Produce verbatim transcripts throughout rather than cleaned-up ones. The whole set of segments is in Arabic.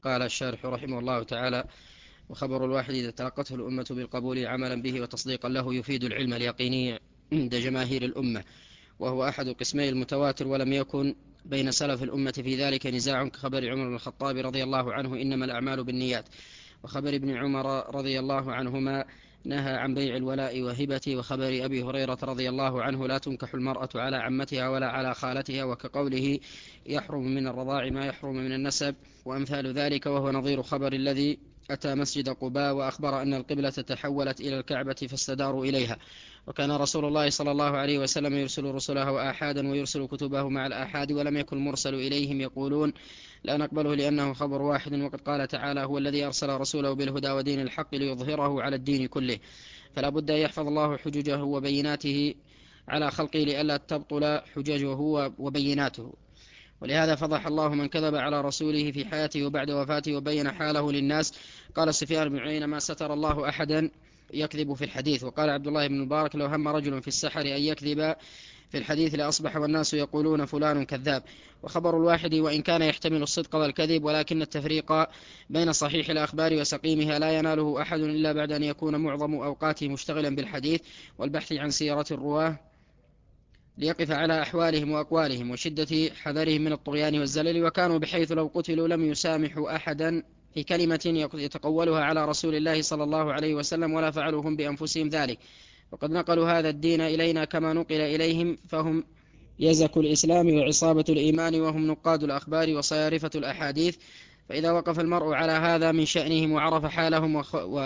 قال الشارح رحمه الله تعالى: وخبر الواحد إذا تلقته الأمة بالقبول عملا به وتصديقا له يفيد العلم اليقيني عند جماهير الأمة، وهو أحد قسمي المتواتر، ولم يكن بين سلف الأمة في ذلك نزاع كخبر عمر بن الخطاب رضي الله عنه إنما الأعمال بالنيات، وخبر ابن عمر رضي الله عنهما نهى عن بيع الولاء وهبته، وخبر أبي هريرة رضي الله عنه لا تنكح المرأة على عمتها ولا على خالتها، وكقوله يحرم من الرضاع ما يحرم من النسب، وأمثال ذلك، وهو نظير خبر الذي أتى مسجد قباء وأخبر أن القبلة تحولت إلى الكعبة فاستداروا إليها. وكان رسول الله صلى الله عليه وسلم يرسل رسله آحادا ويرسل كتبه مع الآحاد، ولم يكن المرسل إليهم يقولون لا نقبله لأنه خبر واحد، وقد قال تعالى: هو الذي أرسل رسوله بالهدى ودين الحق ليظهره على الدين كله. فلا بد أن يحفظ الله حججه وبيناته على خلقه لئلا تبطل حججه وبيناته. ولهذا فضح الله من كذب على رسوله في حياته وبعد وفاته وبين حاله للناس. قال سفيان بن عيينة: ما ستر الله أحدا يكذب في الحديث. وقال عبد الله بن المبارك: لو هم رجل في السحر أن يكذب في الحديث لأصبح والناس يقولون فلان كذاب. وخبر الواحد وإن كان يحتمل الصدق والكذب، ولكن التفريق بين صحيح الأخبار وسقيمها لا يناله أحد إلا بعد أن يكون معظم أوقاته مشتغلا بالحديث والبحث عن سيرة الرواه ليقف على أحوالهم وأقوالهم وشدة حذرهم من الطغيان والزلل، وكانوا بحيث لو قتلوا لم يسامحوا أحدا في كلمة يتقولها على رسول الله صلى الله عليه وسلم، ولا فعلوا هم بأنفسهم ذلك. وقد نقلوا هذا الدين إلينا كما نقل إليهم، فهم يزك الإسلام وعصابة الإيمان، وهم نقاد الأخبار وصيارفة الأحاديث. فإذا وقف المرء على هذا من شأنهم وعرف حالهم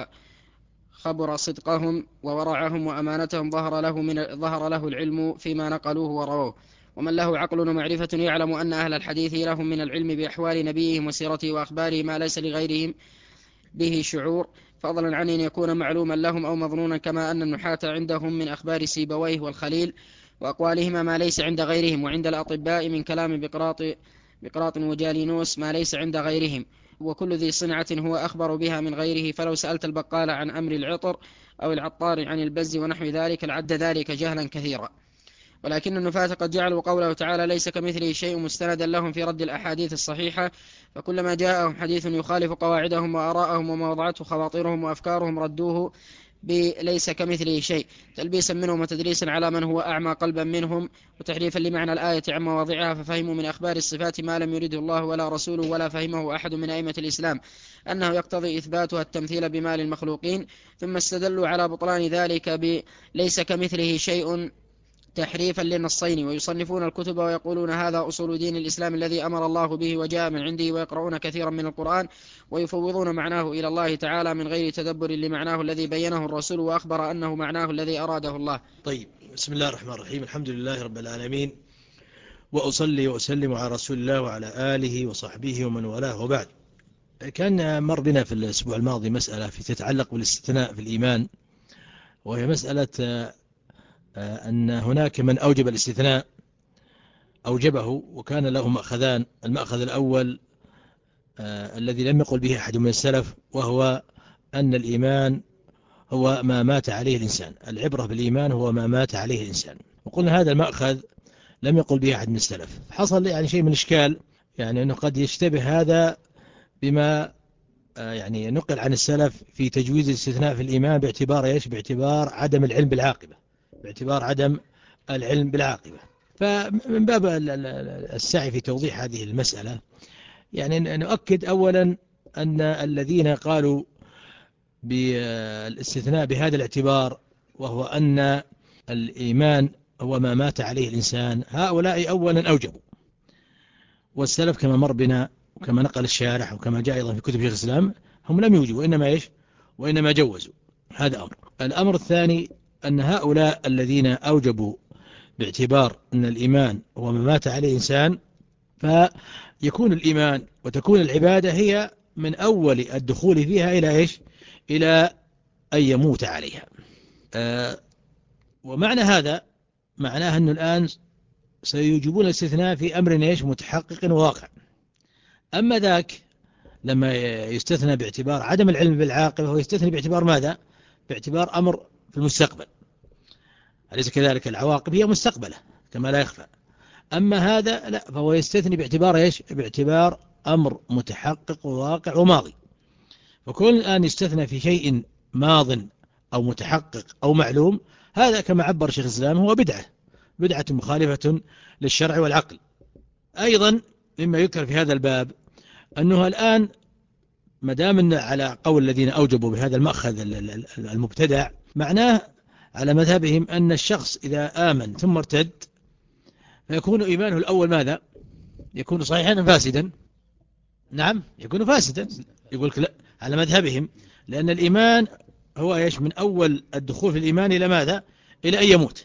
وخبر صدقهم وورعهم وأمانتهم ظهر له, من ظهر له العلم فيما نقلوه ورووه. ومن له عقل ومعرفة يعلم أن أهل الحديث لهم من العلم بأحوال نبيهم وسيرته وأخباره ما ليس لغيرهم به شعور، فضلا عن أن يكون معلوما لهم أو مظنونا، كما أن النحاة عندهم من أخبار سيبويه والخليل وأقوالهما ما ليس عند غيرهم، وعند الأطباء من كلام بقراط, بقراط وجالينوس ما ليس عند غيرهم، وكل ذي صنعة هو أخبر بها من غيره. فلو سألت البقال عن أمر العطر أو العطار عن البز ونحو ذلك لعد ذلك جهلا كثيرا. ولكن النفاة قد جعلوا قوله تعالى ليس كمثله شيء مستندا لهم في رد الأحاديث الصحيحة، فكلما جاءهم حديث يخالف قواعدهم وآراءهم وما وضعته خواطرهم وأفكارهم ردوه بليس كمثله شيء، تلبيسا منهم وتدريسا على من هو أعمى قلبا منهم، وتحريفا لمعنى الآية عن مواضعها، ففهموا من أخبار الصفات ما لم يرده الله ولا رسوله ولا فهمه أحد من أئمة الإسلام أنه يقتضي إثباتها التمثيل بما للمخلوقين، ثم استدلوا على بطلان ذلك بليس كمثله شيء تحريفا للنصين، ويصنفون الكتب ويقولون هذا أصول دين الإسلام الذي أمر الله به وجاء من عنده، ويقرؤون كثيرا من القرآن ويفوضون معناه إلى الله تعالى من غير تدبر لمعناه الذي بينه الرسول وأخبر أنه معناه الذي أراده الله. طيب، بسم الله الرحمن الرحيم. الحمد لله رب العالمين، وأصلي وأسلم على رسول الله وعلى آله وصحبه ومن والاه، وبعد. كان مر بنا في الأسبوع الماضي مسألة في تتعلق بالاستثناء في الإيمان، وهي مسألة أن هناك من أوجب الاستثناء أوجبه وكان له مأخذان. المأخذ الأول آه الذي لم يقل به أحد من السلف، وهو أن الإيمان هو ما مات عليه الإنسان، العبرة بالإيمان هو ما مات عليه الإنسان. وقلنا هذا المأخذ لم يقل به أحد من السلف. حصل يعني شيء من الإشكال، يعني أنه قد يشتبه هذا بما آه يعني نقل عن السلف في تجويز الاستثناء في الإيمان باعتبار إيش؟ باعتبار عدم العلم بالعاقبة، باعتبار عدم العلم بالعاقبة. فمن باب السعي في توضيح هذه المسألة، يعني نؤكد أولا أن الذين قالوا بالاستثناء بهذا الاعتبار، وهو أن الإيمان هو ما مات عليه الإنسان، هؤلاء أولا أوجبوا، والسلف كما مر بنا وكما نقل الشارح وكما جاء أيضا في كتب شيخ الإسلام هم لم يوجبوا، وإنما إيش؟ وإنما جوزوا. هذا أمر. الأمر الثاني أن هؤلاء الذين أوجبوا باعتبار أن الإيمان هو ما مات عليه الإنسان، فيكون الإيمان وتكون العبادة هي من أول الدخول فيها إلى إيش؟ إلى أن يموت عليها. آه ومعنى هذا معناه أنه الآن سيوجبون الاستثناء في أمر إيش؟ متحقق وواقع. أما ذاك لما يستثنى باعتبار عدم العلم بالعاقبة هو يستثنى باعتبار ماذا؟ باعتبار أمر في المستقبل، أليس كذلك؟ العواقب هي مستقبلة كما لا يخفى. أما هذا لا، فهو يستثني باعتبار إيش؟ باعتبار أمر متحقق وواقع وماضي. فكون الآن يستثنى في شيء ماض أو متحقق أو معلوم، هذا كما عبر شيخ الإسلام هو بدعة بدعة مخالفة للشرع والعقل. أيضا مما يذكر في هذا الباب أنه الآن مدام على قول الذين أوجبوا بهذا المأخذ المبتدع، معناه على مذهبهم أن الشخص إذا آمن ثم ارتد فيكون إيمانه الأول ماذا؟ يكون صحيحا فاسدا. نعم يكون فاسدا. يقول لا على مذهبهم، لأن الإيمان هو إيش؟ من أول الدخول في الإيمان إلى ماذا؟ إلى أن يموت.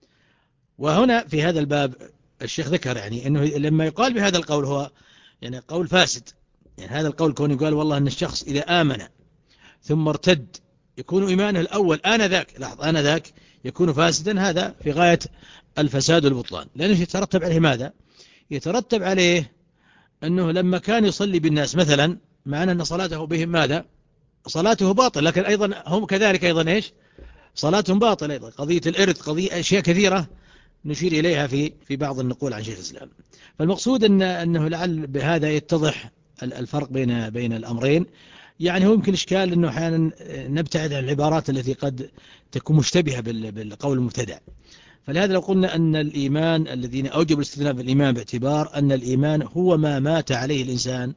وهنا في هذا الباب الشيخ ذكر يعني أنه لما يقال بهذا القول هو يعني قول فاسد. يعني هذا القول كون يقال والله أن الشخص إذا آمن ثم ارتد يكون إيمانه الأول آنذاك، لاحظ آنذاك يكون فاسدا، هذا في غاية الفساد والبطلان. لأنه يترتب عليه ماذا؟ يترتب عليه أنه لما كان يصلي بالناس مثلا، معنى أن صلاته بهم ماذا؟ صلاته باطل، لكن أيضا هم كذلك أيضا إيش؟ صلاتهم باطل أيضا. قضية الإرث، قضية أشياء كثيرة نشير إليها في في بعض النقول عن شيخ الإسلام. فالمقصود أن أنه لعل بهذا يتضح الفرق بين بين الأمرين. يعني هو يمكن إشكال أنه أحيانا نبتعد عن العبارات التي قد تكون مشتبهة بالقول المبتدع. فلهذا لو قلنا أن الإيمان الذين أوجبوا الاستثناء في الإيمان باعتبار أن الإيمان هو ما مات عليه الإنسان،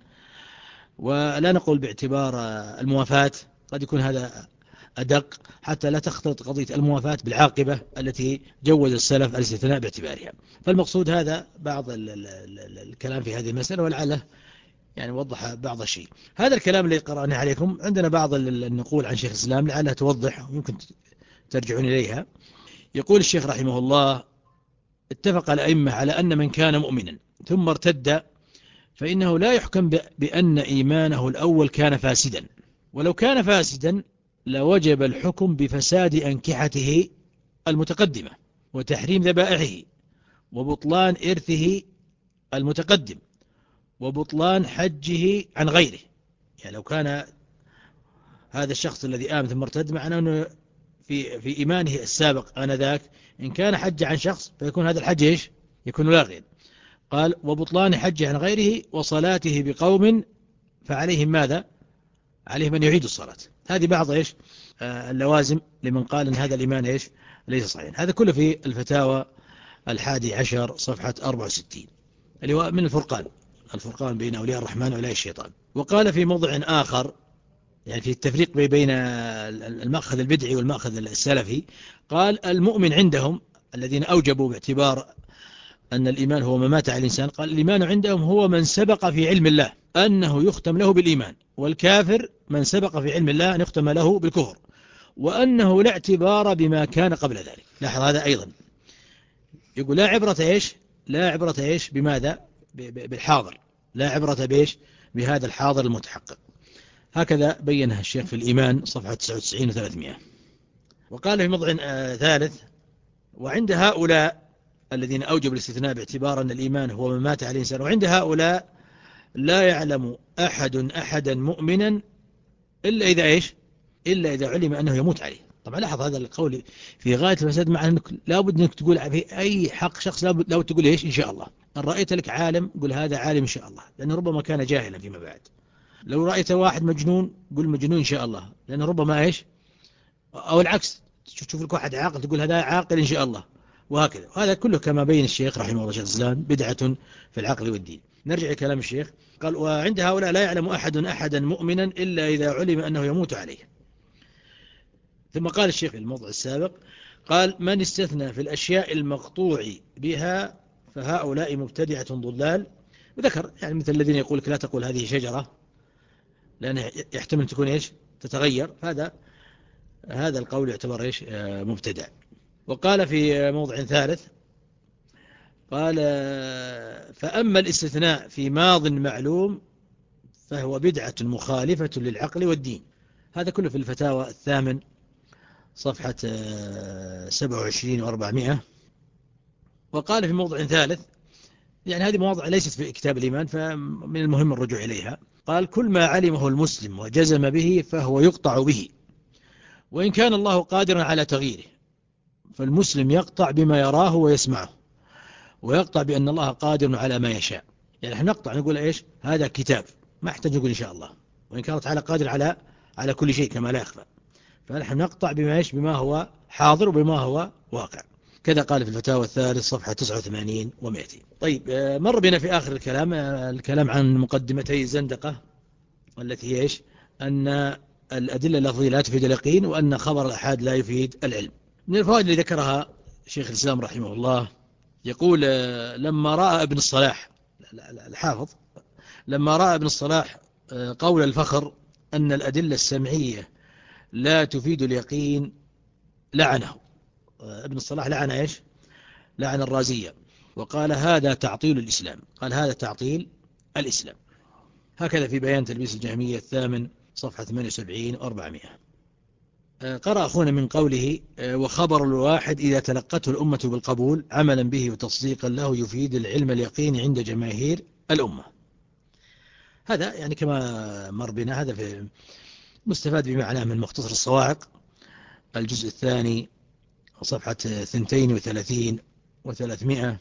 ولا نقول باعتبار الموافاة، قد يكون هذا أدق حتى لا تختلط قضية الموافاة بالعاقبة التي جوز السلف الاستثناء باعتبارها. فالمقصود هذا بعض ال ال ال الكلام في هذه المسألة، ولعله يعني وضح بعض الشيء. هذا الكلام اللي قرأناه عليكم عندنا بعض النقول عن شيخ الإسلام لعلها توضح ويمكن ترجعون إليها. يقول الشيخ رحمه الله: اتفق الأئمة على أن من كان مؤمنا ثم ارتد فإنه لا يحكم بأن إيمانه الأول كان فاسدا، ولو كان فاسدا لوجب الحكم بفساد أنكحته المتقدمة وتحريم ذبائحه وبطلان إرثه المتقدم وبطلان حجه عن غيره. يعني لو كان هذا الشخص الذي آمن ثم ارتد معناه أنه في في إيمانه السابق آنذاك إن كان حج عن شخص فيكون هذا الحج إيش؟ يكون لاغيا. قال: وبطلان حجه عن غيره وصلاته بقوم فعليهم ماذا؟ عليهم أن يعيدوا الصلاة. هذه بعض إيش؟ آه اللوازم لمن قال أن هذا الإيمان إيش؟ ليس صحيح. هذا كله في الفتاوى الحادي عشر صفحة أربعة وستين اللي هو من الفرقان الفرقان بين أولياء الرحمن وأولياء الشيطان. وقال في موضع آخر يعني في التفريق بين المأخذ البدعي والمأخذ السلفي، قال: المؤمن عندهم الذين أوجبوا باعتبار أن الإيمان هو ما مات على الإنسان، قال: الإيمان عندهم هو من سبق في علم الله أنه يختم له بالإيمان، والكافر من سبق في علم الله أن يختم له بالكفر، وأنه لا اعتبار بما كان قبل ذلك. لاحظ هذا أيضا يقول: لا عبرة إيش؟ لا عبرة إيش؟ بماذا؟ بالحاضر، لا عبرة بإيش؟ بهذا الحاضر المتحقق. هكذا بينها الشيخ في الإيمان صفحة تسعة وتسعين وثلاثمائة. وقال في موضع ثالث: وعند هؤلاء الذين أوجبوا الاستثناء باعتبار أن الإيمان هو ما مات عليه الإنسان، وعند هؤلاء لا يعلم أحد أحدا مؤمنا إلا إذا إيش؟ إلا إذا علم أنه يموت عليه. طبعا لاحظ هذا القول في غاية الفساد، مع أنك لابد أنك تقول في أي حق شخص لابد, لابد تقول إيش؟ إن شاء الله. إن رأيت لك عالم قل هذا عالم إن شاء الله، لأنه ربما كان جاهلا فيما بعد. لو رأيت واحد مجنون قل مجنون إن شاء الله، لأنه ربما إيش؟ أو العكس، تشوف لك واحد عاقل تقول هذا عاقل إن شاء الله، وهكذا. وهذا كله كما بين الشيخ رحمه الله شيخ الإسلام بدعة في العقل والدين. نرجع لكلام الشيخ. قال: وعند هؤلاء لا يعلم أحد أحدا مؤمنا إلا إذا علم أنه يموت عليه. ثم قال الشيخ في الموضع السابق، قال: من استثنى في الأشياء المقطوع بها فهؤلاء مبتدعة ضلال. وذكر يعني مثل الذين يقول لك لا تقول هذه شجرة لأنه يحتمل تكون إيش؟ تتغير. هذا هذا القول يعتبر إيش؟ مبتدع. وقال في موضع ثالث، قال: فأما الاستثناء في ماض معلوم فهو بدعة مخالفة للعقل والدين. هذا كله في الفتاوى الثامن صفحة سبعة وعشرين وأربعمائة. وقال في موضع ثالث، يعني هذه مواضع ليست في كتاب الإيمان فمن المهم الرجوع إليها، قال: كل ما علمه المسلم وجزم به فهو يقطع به، وإن كان الله قادرا على تغييره، فالمسلم يقطع بما يراه ويسمعه، ويقطع بأن الله قادر على ما يشاء. يعني احنا نقطع نقول إيش هذا كتاب، ما احتاج نقول إن شاء الله، وإن كان تعالى قادر على على كل شيء كما لا يخفى. فنحن نقطع بما إيش بما هو حاضر وبما هو واقع. كذا قال في الفتاوى الثالث صفحة تسعة وثمانين ومئتين. طيب مر بنا في آخر الكلام الكلام عن مقدمتي الزندقة التي هي إيش أن الأدلة اللفظية لا تفيد اليقين، وأن خبر الأحاد لا يفيد العلم. من الفوائد اللي ذكرها شيخ الإسلام رحمه الله يقول لما رأى ابن الصلاح الحافظ لما رأى ابن الصلاح قول الفخر أن الأدلة السمعية لا تفيد اليقين لعنه. ابن الصلاح لعن إيش لعن الرازية وقال هذا تعطيل الإسلام، قال هذا تعطيل الإسلام. هكذا في بيان تلبيس الجهمية الثامن صفحة ثمانية وسبعين وأربعمائة. قرأ أخونا من قوله وخبر الواحد إذا تلقته الأمة بالقبول عملا به وتصديقا له يفيد العلم اليقين عند جماهير الأمة. هذا يعني كما مر بنا هذا في مستفاد بمعنى من مختصر الصواعق الجزء الثاني صفحة اثنتين وثلاثين وثلاثمائة،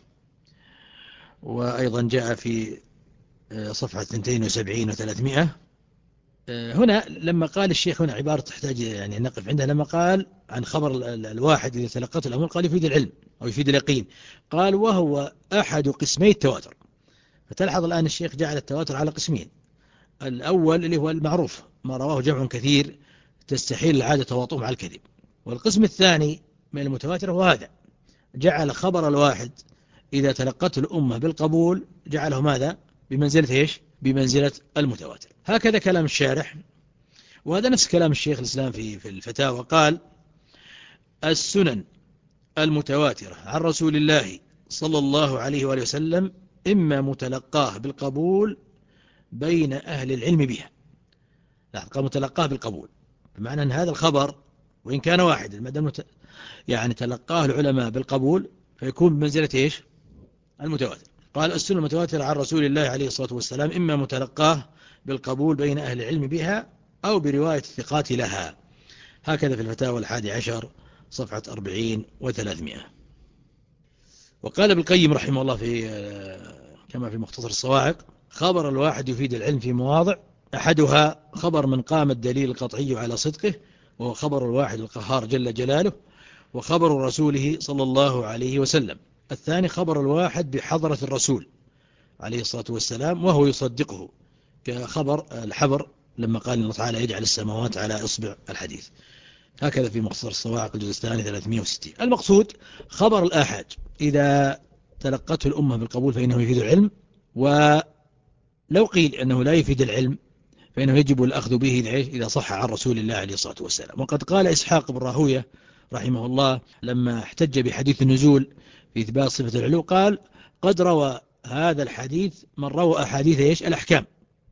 وأيضا جاء في صفحة اثنتين وسبعين وثلاثمائة. هنا لما قال الشيخ هنا عبارة تحتاج يعني نقف عندها، لما قال عن خبر الواحد إذا تلقته الأمور قال يفيد العلم أو يفيد اليقين، قال وهو أحد قسمي التواتر. فتلحظ الآن الشيخ جعل التواتر على قسمين، الأول اللي هو المعروف ما رواه جمع كثير تستحيل العادة تواطؤهم على الكذب، والقسم الثاني من المتواتر هو هذا، جعل خبر الواحد إذا تلقته الأمة بالقبول جعله ماذا بمنزلة إيش بمنزلة المتواتر. هكذا كلام الشارح، وهذا نفس كلام الشيخ الإسلام في في الفتاوى، قال السنن المتواترة عن رسول الله صلى الله عليه وآله وسلم إما متلقاه بالقبول بين أهل العلم بها. لاحظ متلقاه بالقبول، بمعنى أن هذا الخبر وإن كان واحد المدام يعني تلقاه العلماء بالقبول فيكون بمنزلة إيش المتواتر. قال السنة المتواترة عن رسول الله عليه الصلاة والسلام إما متلقاه بالقبول بين أهل العلم بها أو برواية الثقات لها. هكذا في الفتاوى الحادي عشر صفحة أربعين وثلاثمائة. وقال ابن القيم رحمه الله في كما في مختصر الصواعق خبر الواحد يفيد العلم في مواضع، أحدها خبر من قام الدليل القطعي على صدقه وهو خبر الواحد القهار جل جلاله وخبر رسوله صلى الله عليه وسلم. الثاني خبر الواحد بحضرة الرسول عليه الصلاة والسلام وهو يصدقه كخبر الحبر لما قال الله تعالى يجعل السماوات على إصبع الحديث. هكذا في مختصر الصواعق الجزء الثاني ثلاثمائة وستين. المقصود خبر الآحاد إذا تلقته الأمة بالقبول فإنه يفيد العلم، ولو قيل أنه لا يفيد العلم فإنه يجب الأخذ به إذا صح عن رسول الله عليه الصلاة والسلام. وقد قال إسحاق بن راهوية رحمه الله لما احتج بحديث النزول في إثبات صفة العلو قال قد روى هذا الحديث من روى أحاديث إيش الأحكام.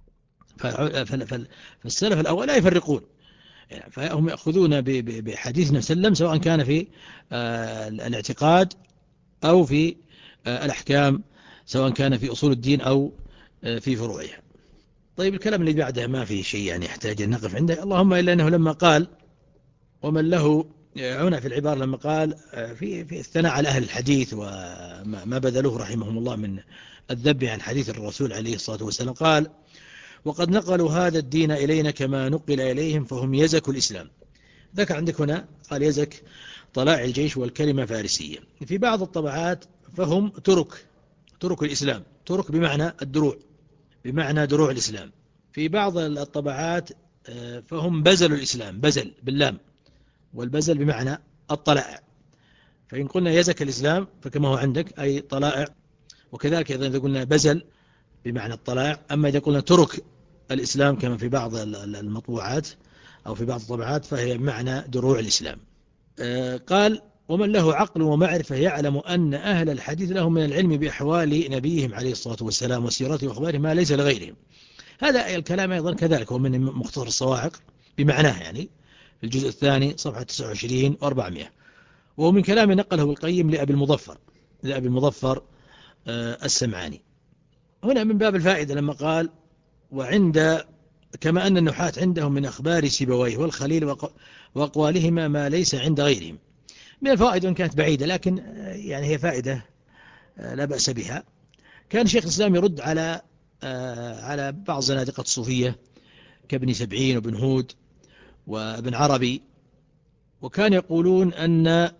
فالسلف الأول لا يفرقون، فهم يأخذون بحديث النبي صلى الله عليه وسلم سواء كان في الاعتقاد أو في الأحكام، سواء كان في أصول الدين أو في فروعها. طيب الكلام اللي بعده ما في شيء يعني يحتاج أن نقف عنده، اللهم إلا أنه لما قال ومن له هنا في العبارة لما قال في في الثناء على أهل الحديث وما بذلوه رحمهم الله من الذب عن حديث الرسول عليه الصلاة والسلام، قال وقد نقلوا هذا الدين إلينا كما نقل إليهم فهم يزك الإسلام. ذكر عندك هنا قال يزك طلاع الجيش والكلمة فارسية. في بعض الطبعات فهم ترك ترك الإسلام، ترك بمعنى الدروع بمعنى دروع الإسلام. في بعض الطبعات فهم بزل الإسلام، بزل باللام، والبزل بمعنى الطلائع. فإن قلنا يزك الإسلام فكما هو عندك أي طلائع، وكذلك إذا قلنا بزل بمعنى الطلائع. أما إذا قلنا ترك الإسلام كما في بعض المطبوعات أو في بعض الطبعات فهي بمعنى دروع الإسلام. قال ومن له عقل ومعرفة يعلم أن أهل الحديث لهم من العلم بأحوال نبيهم عليه الصلاة والسلام وسيرته وأخباره ما ليس لغيرهم. هذا الكلام أيضا كذلك هو من مختصر الصواعق بمعناه يعني في الجزء الثاني صفحة تسعة وعشرين وأربعمائة. وهو من كلام نقله القيم لأبي المظفر لأبي المظفر السمعاني. هنا من باب الفائدة لما قال وعند كما أن النحاة عندهم من أخبار سيبويه والخليل وأقوالهما ما ليس عند غيرهم. من الفوائد وإن كانت بعيدة لكن يعني هي فائدة لا بأس بها. كان شيخ الإسلام يرد على على بعض زنادقة الصوفية كابن سبعين وابن هود وابن عربي، وكان يقولون أن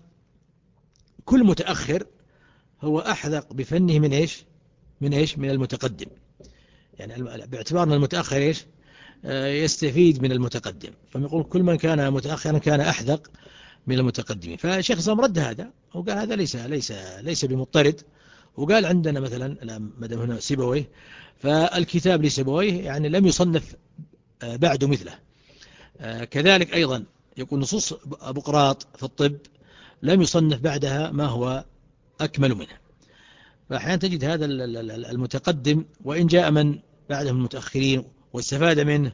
كل متأخر هو أحذق بفنه من إيش من إيش من المتقدم، يعني باعتبار أن المتأخر إيش يستفيد من المتقدم، فيقول كل من كان متأخرا كان أحذق من المتقدمين. فشيخ الإسلام رد هذا وقال هذا ليس ليس ليس بمضطرد، وقال عندنا مثلا مدام هنا سيبويه، فالكتاب لسيبويه يعني لم يصنف بعد مثله. كذلك أيضا يقول نصوص أبو قراط في الطب لم يصنف بعدها ما هو أكمل منها. فأحيانا تجد هذا المتقدم وإن جاء من بعدهم المتأخرين واستفاد منه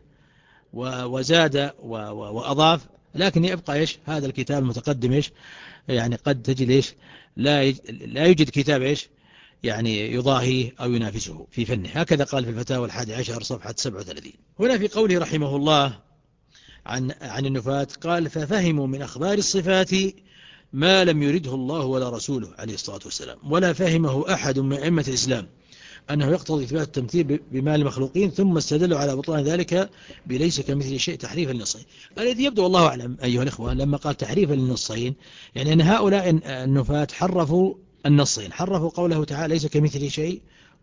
وزاد وأضاف، لكن يبقى إيش هذا الكتاب المتقدم إيش يعني قد تجد إيش لا لا يوجد كتاب إيش يعني يضاهيه أو ينافسه في فنه. هكذا قال في الفتاوى الحادي عشر صفحة سبعة وثلاثين. هنا في قوله رحمه الله عن عن النفاة قال ففهموا من أخبار الصفات ما لم يرده الله ولا رسوله عليه الصلاة والسلام، ولا فهمه أحد من أئمة الإسلام أنه يقتضي إثبات التمثيل بما المخلوقين، ثم استدلوا على بطلان ذلك بليس كمثل شيء تحريفا للنصين. الذي يبدو والله أعلم أيها الإخوة لما قال تحريفا للنصين يعني أن هؤلاء النفاة حرفوا النصين، حرفوا قوله تعالى ليس كمثل شيء،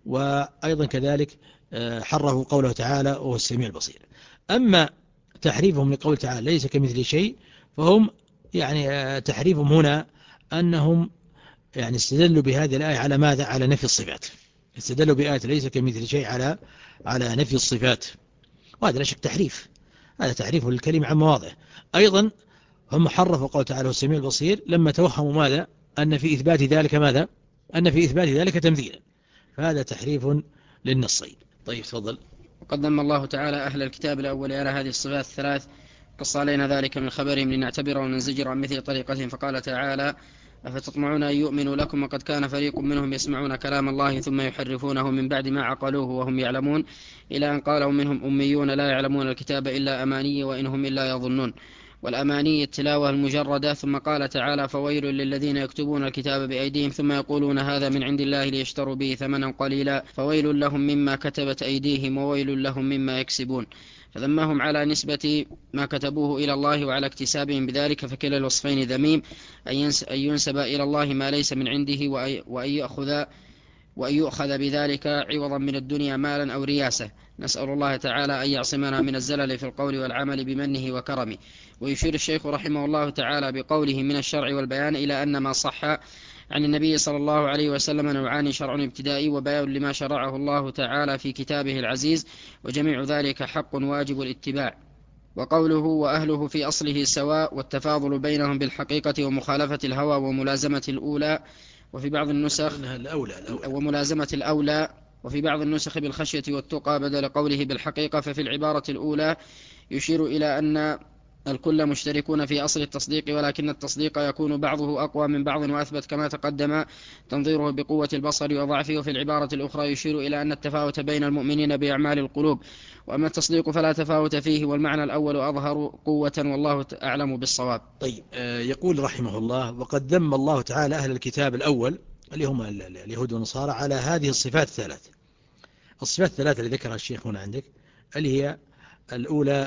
وأيضا كذلك حرفوا قوله تعالى وهو السميع البصير. أما تحريفهم لقول تعالى ليس كمثل شيء فهم يعني تحريفهم هنا أنهم يعني استدلوا بهذه الآية على ماذا؟ على نفي الصفات، استدلوا بآية ليس كمثل شيء على على نفي الصفات، وهذا لا شك تحريف، هذا تحريف للكلمة عن مواضع. أيضا هم حرفوا قول تعالى والسميع البصير لما توهموا ماذا؟ أن في إثبات ذلك ماذا؟ أن في إثبات ذلك تمثيلا، فهذا تحريف للنصين. طيب تفضل. وقدم الله تعالى أهل الكتاب الأول على هذه الصفات الثلاث، قص علينا ذلك من خبرهم لنعتبر وننزجر عن مثل طريقتهم، فقال تعالى أفتطمعون أن يؤمنوا لكم وقد كان فريق منهم يسمعون كلام الله ثم يحرفونه من بعد ما عقلوه وهم يعلمون، إلى أن قالوا منهم أميون لا يعلمون الكتاب إلا أماني وإنهم إلا يظنون، والأماني التلاوة المجردة. ثم قال تعالى فويل للذين يكتبون الكتاب بأيديهم ثم يقولون هذا من عند الله ليشتروا به ثمنا قليلا فويل لهم مما كتبت أيديهم وويل لهم مما يكسبون. فذمهم على نسبة ما كتبوه إلى الله وعلى اكتسابهم بذلك، فكلا الوصفين ذميم، أن ينسب إلى الله ما ليس من عنده وأن يأخذ وأن يؤخذ بذلك عوضا من الدنيا مالا أو رياسة. نسأل الله تعالى أن يعصمنا من الزلل في القول والعمل بمنه وكرمه. ويشير الشيخ رحمه الله تعالى بقوله من الشرع والبيان إلى أن ما صح عن النبي صلى الله عليه وسلم نوعان، شرع ابتدائي وبيان لما شرعه الله تعالى في كتابه العزيز، وجميع ذلك حق واجب الاتباع. وقوله وأهله في أصله سواء، والتفاضل بينهم بالحقيقة ومخالفة الهوى وملازمة الأولى وفي بعض النسخ الأولى الأولى وملازمة الأولى وفي بعض النسخ بالخشية والتقى بدل قوله بالحقيقة. ففي العبارة الأولى يشير إلى أن الكل مشتركون في أصل التصديق، ولكن التصديق يكون بعضه أقوى من بعض وأثبت كما تقدم تنظيره بقوة البصر وضعفه. وفي العبارة الأخرى يشير إلى أن التفاوت بين المؤمنين بأعمال القلوب، وأما التصديق فلا تفاوت فيه، والمعنى الأول أظهر قوة والله أعلم بالصواب. طيب يقول رحمه الله وقد ذم الله تعالى أهل الكتاب الأول اللي هم اليهود والنصارى على هذه الصفات الثلاث. الصفات الثلاثة اللي ذكرها الشيخ هنا عندك اللي هي الأولى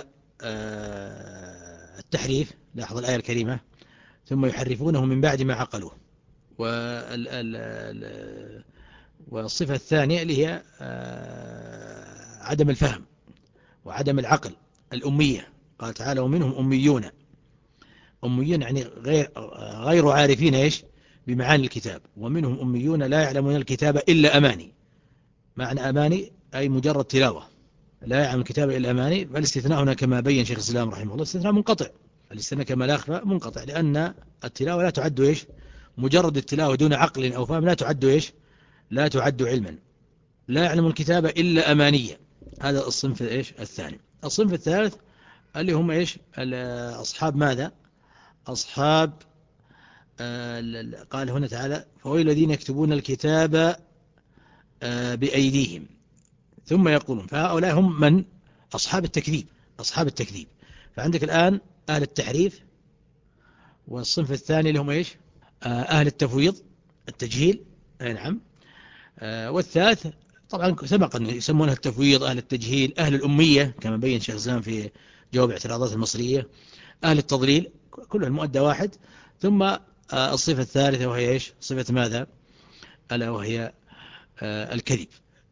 التحريف، لاحظ الآية الكريمة ثم يحرفونه من بعد ما عقلوه، والصفة الثانية اللي هي عدم الفهم وعدم العقل، الأمية. قال تعالى ومنهم أميون، أميون يعني غير غير عارفين إيش بمعاني الكتاب، ومنهم أميون لا يعلمون الكتاب إلا أماني. معنى أماني أي مجرد تلاوة، لا يعلم الكتاب إلا أماني. فالاستثناء هنا كما بين شيخ الإسلام رحمه الله استثناء منقطع، الاستثناء كما لا أخفى منقطع، لأن التلاوة لا تعد إيش مجرد التلاوة دون عقل أو فهم لا تعد إيش لا تعد علما. لا يعلم الكتاب إلا أمانية، هذا الصنف إيش الثاني. الصنف الثالث اللي هم إيش أصحاب ماذا؟ أصحاب قال هنا تعالى فويل الذين يكتبون الكتاب بأيديهم ثم يقولون، فهؤلاء هم من؟ أصحاب التكذيب، أصحاب التكذيب. فعندك الآن أهل التحريف، والصنف الثاني اللي هم إيش؟ أهل التفويض التجهيل، أي نعم. والثالث طبعا سبق أن يسمونها التفويض، أهل التجهيل، أهل الأمية كما بين شيخ الإسلام في جواب اعتراضات المصرية، أهل التضليل، كلها المؤدى واحد. ثم الصفة الثالثة وهي إيش؟ صفة ماذا؟ ألا وهي الكذب.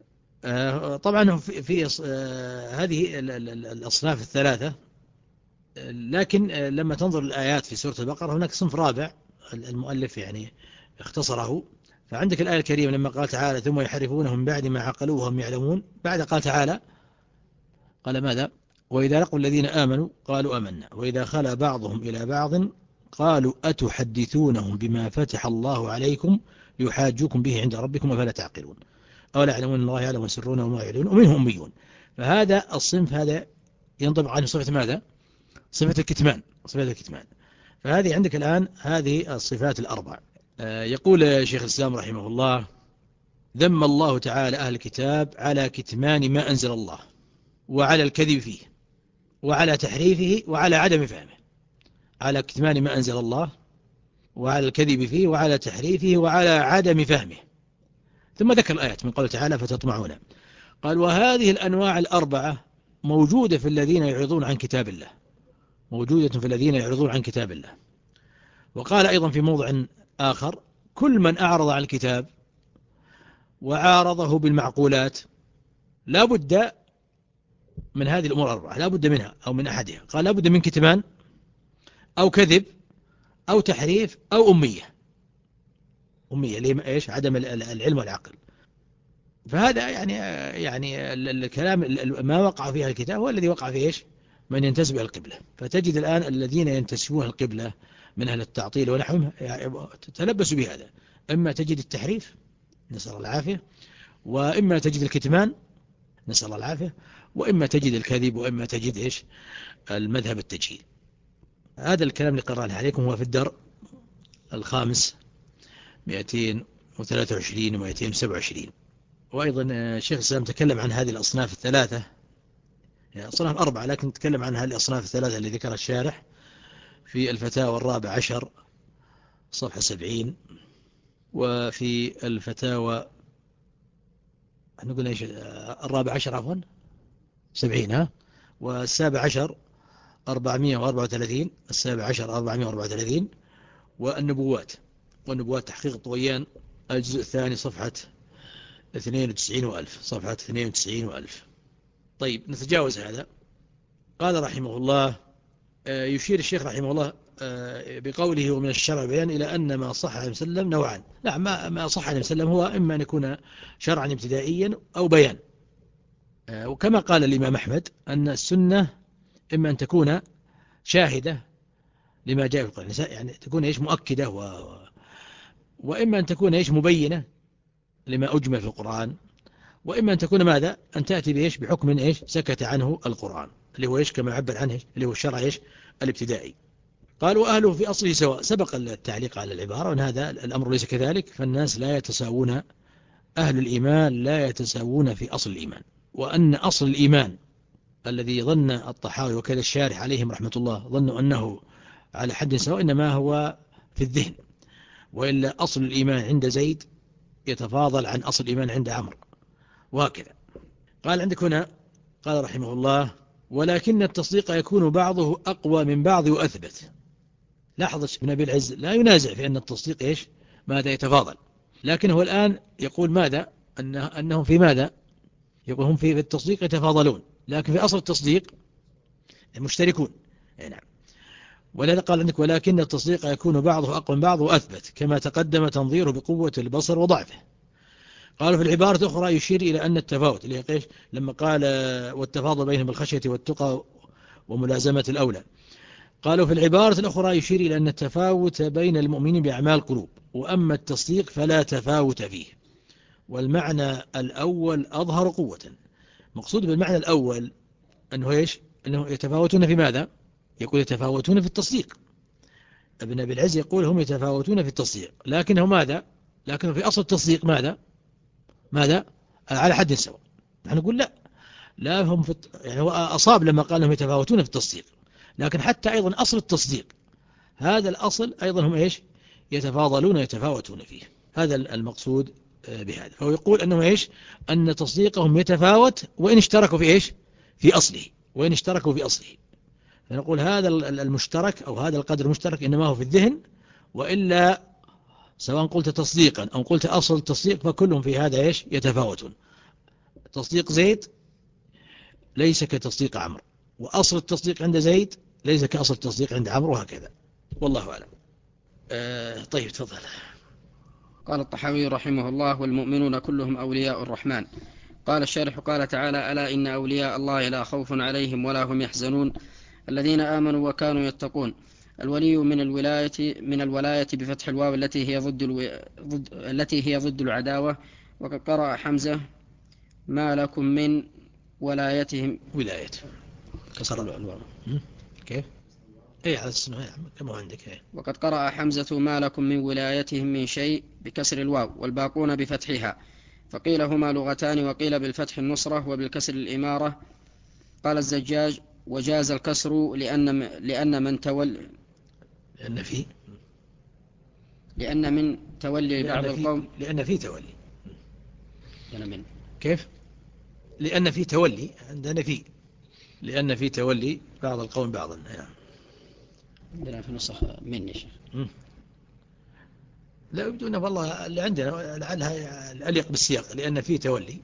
طبعا في هذه الأصناف الثلاثة، لكن لما تنظر الآيات في سورة البقرة هناك صنف رابع المؤلف يعني اختصره. فعندك الآية الكريمة لما قال تعالى ثم يحرفونه من بعد ما عقلوه وهم يعلمون، بعد قال تعالى قال ماذا؟ وإذا لقوا الذين آمنوا قالوا آمنا وإذا خلا بعضهم إلى بعض قالوا أتحدثونهم بما فتح الله عليكم ليحاجوكم به عند ربكم أفلا تعقلون أولا يعلمون الله يعلم سرون وما يعلنون ومنهم أميون. فهذا الصنف هذا ينطبق عنه صفة ماذا؟ صفة الكتمان، صفة الكتمان. فهذه عندك الآن هذه الصفات الأربع. يقول شيخ الإسلام رحمه الله ذم الله تعالى أهل الكتاب على كتمان ما أنزل الله وعلى الكذب فيه وعلى تحريفه وعلى عدم فهمه. على كتمان ما أنزل الله وعلى الكذب فيه وعلى تحريفه وعلى عدم فهمه. ثم ذكر الآيات من قوله تعالى فتطمعون. قال وهذه الأنواع الأربعة موجودة في الذين يعرضون عن كتاب الله، موجودة في الذين يعرضون عن كتاب الله. وقال أيضا في موضع آخر كل من أعرض عن الكتاب وعارضه بالمعقولات لا بد من هذه الأمور الأربعة، لا بد منها أو من أحدها. قال لا بد من كتمان أو كذب أو تحريف أو أمية. أمية ليه إيش؟ عدم العلم والعقل. فهذا يعني يعني الكلام ما وقع فيها الكتاب هو الذي وقع فيه إيش؟ من ينتسب إلى القبلة. فتجد الآن الذين ينتسبون القبلة من أهل التعطيل ونحوهم تلبسوا بهذا، إما تجد التحريف نسأل الله العافية، وإما تجد الكتمان نسأل الله العافية، وإما تجد الكذب، وإما تجد إيش؟ المذهب التجهيل. هذا الكلام اللي قرأناه عليكم هو في الدر الخامس مئتين وثلاثة وعشرين ومئتين وسبعة وعشرين. وأيضا الشيخ الإسلام تكلم عن هذه الأصناف الثلاثة، يعني أصناف أربعة، لكن تكلم عن هذه الأصناف الثلاثة اللي ذكرها الشارح في الفتاوى الرابع عشر صفحة سبعين، وفي الفتاوى نقول إيش الرابع عشر عفوا سبعين ها، والسابع عشر أربعمائة وأربعة وثلاثين، السابع عشر أربعمائة وأربعة وثلاثين، والنبوات، والنبوات تحقيق الطويان الجزء الثاني صفحة اثنين وتسعين وألف، صفحة اثنين وتسعين وألف. طيب نتجاوز هذا. قال رحمه الله يشير الشيخ رحمه الله بقوله ومن الشرع بيان إلى أن ما صح عن وسلم نوعان. لا ما ما صح عن وسلم هو إما أن يكون شرعا ابتدائيا أو بيان. وكما قال الإمام أحمد أن السنة إما أن تكون شاهدة لما جاء في القرآن، يعني تكون إيش مؤكدة و... وإما أن تكون إيش مبينة لما أجمل في القرآن، وإما أن تكون ماذا؟ أن تأتي بإيش؟ بحكم إيش سكت عنه القرآن اللي هو إيش كما عبر عنه اللي هو الشرع إيش الابتدائي. قال وأهله في أصله سواء. سبق التعليق على العبارة وأن هذا الأمر ليس كذلك، فالناس لا يتساوون، أهل الإيمان لا يتساوون في أصل الإيمان، وأن أصل الإيمان الذي ظن الطحاوي وكذا الشارح عليهم رحمة الله ظنوا أنه على حد سواء، إنما هو في الذهن، وإلا أصل الإيمان عند زيد يتفاضل عن أصل الإيمان عند عمرو وهكذا. قال عندك هنا قال رحمه الله ولكن التصديق يكون بعضه أقوى من بعض وأثبت. لاحظ ابن أبي العز لا ينازع في أن التصديق إيش ماذا يتفاضل، لكن هو الآن يقول ماذا أنه أنهم في ماذا يقول هم في التصديق يتفاضلون، لكن في أصل التصديق مشتركون. نعم. ولذا قال عندك ولكن التصديق يكون بعضه أقوى من بعض وأثبت كما تقدم تنظيره بقوة البصر وضعفه. قالوا في العبارة الأخرى يشير إلى أن التفاوت اللي قيش لما قال والتفاضل بينهم بالخشية والتقى وملازمة الأولى. قالوا في العبارة الأخرى يشير إلى أن التفاوت بين المؤمنين بأعمال القلوب، وأما التصديق فلا تفاوت فيه. والمعنى الأول أظهر قوة. مقصود بالمعنى الأول أنه إيش أنه يتفاوتون في ماذا؟ يقول يتفاوتون في التصديق. ابن أبي العز يقول هم يتفاوتون في التصديق، لكنه ماذا؟ لكنه في أصل التصديق ماذا؟ ماذا؟ على حد سواء. نحن نقول لا لا هم في يعني هو أصاب لما قال هم يتفاوتون في التصديق، لكن حتى أيضا أصل التصديق هذا الأصل أيضا هم إيش يتفاضلون يتفاوتون فيه. هذا المقصود بهذا. فهو يقول أنه إيش؟ أن تصديقهم يتفاوت وإن اشتركوا في إيش؟ في أصله، وإن اشتركوا في أصله. فنقول هذا المشترك أو هذا القدر المشترك إنما هو في الذهن، وإلا سواء قلت تصديقا أو قلت أصل التصديق فكلهم في هذا إيش؟ يتفاوتون. تصديق زيد ليس كتصديق عمرو، وأصل التصديق عند زيد ليس كأصل التصديق عند عمرو، وهكذا. والله أعلم. آه طيب تفضل. قال الطحاوي رحمه الله: والمؤمنون كلهم أولياء الرحمن. قال الشارح: قال تعالى: ألا إن أولياء الله لا خوف عليهم ولا هم يحزنون الذين آمنوا وكانوا يتقون. الولي من الولاية من الولاية بفتح الواو التي هي ضد, الو... ضد التي هي ضد العداوة. وقد قرأ حمزة: ما لكم من ولايتهم ولاية كسر الواو. كيف؟ اي على السنة كما عندك. ايه. وقد قرأ حمزة: ما لكم من ولايتهم من شيء بكسر الواو، والباقون بفتحها. فقيل هما لغتان، وقيل بالفتح النصرة وبالكسر الإمارة. قال الزجاج: وجاز الكسر لأن لأن من تولى لأن في لأن من تولي لأن بعض في القوم لأن في تولي. لأن من كيف؟ لأن في تولي عندنا في لأن في تولي بعض القوم بعضا. يعني عندنا في نسخ من يا شيخ. لا يبدون والله اللي عندنا لعلها الأليق بالسياق، لأن في تولي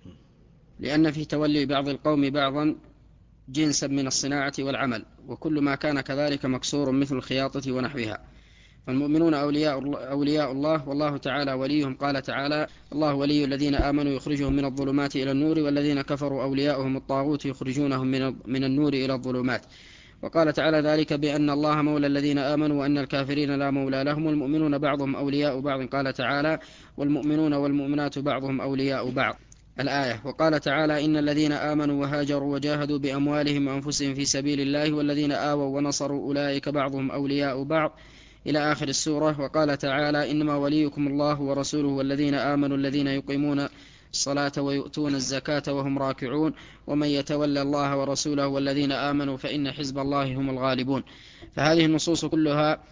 لأن في تولي بعض القوم بعضا جنسا من الصناعة والعمل، وكل ما كان كذلك مكسور مثل الخياطة ونحوها. فالمؤمنون أولياء, أولياء الله، والله تعالى وليهم. قال تعالى: الله ولي الذين آمنوا يخرجهم من الظلمات إلى النور، والذين كفروا أولياؤهم الطاغوت يخرجونهم من النور إلى الظلمات. وقال تعالى: ذلك بأن الله مولى الذين آمنوا وأن الكافرين لا مولى لهم، والمؤمنون بعضهم أولياء بعض. قال تعالى: والمؤمنون والمؤمنات بعضهم أولياء بعض. الآية. وقال تعالى: إن الذين آمنوا وهاجروا وجاهدوا بأموالهم وأنفسهم في سبيل الله والذين آووا ونصروا أولئك بعضهم أولياء بعض، إلى آخر السورة. وقال تعالى: إنما وليكم الله ورسوله والذين آمنوا الذين يقيمون الصلاة ويؤتون الزكاة وهم راكعون، ومن يتولى الله ورسوله والذين آمنوا فإن حزب الله هم الغالبون. فهذه النصوص كلها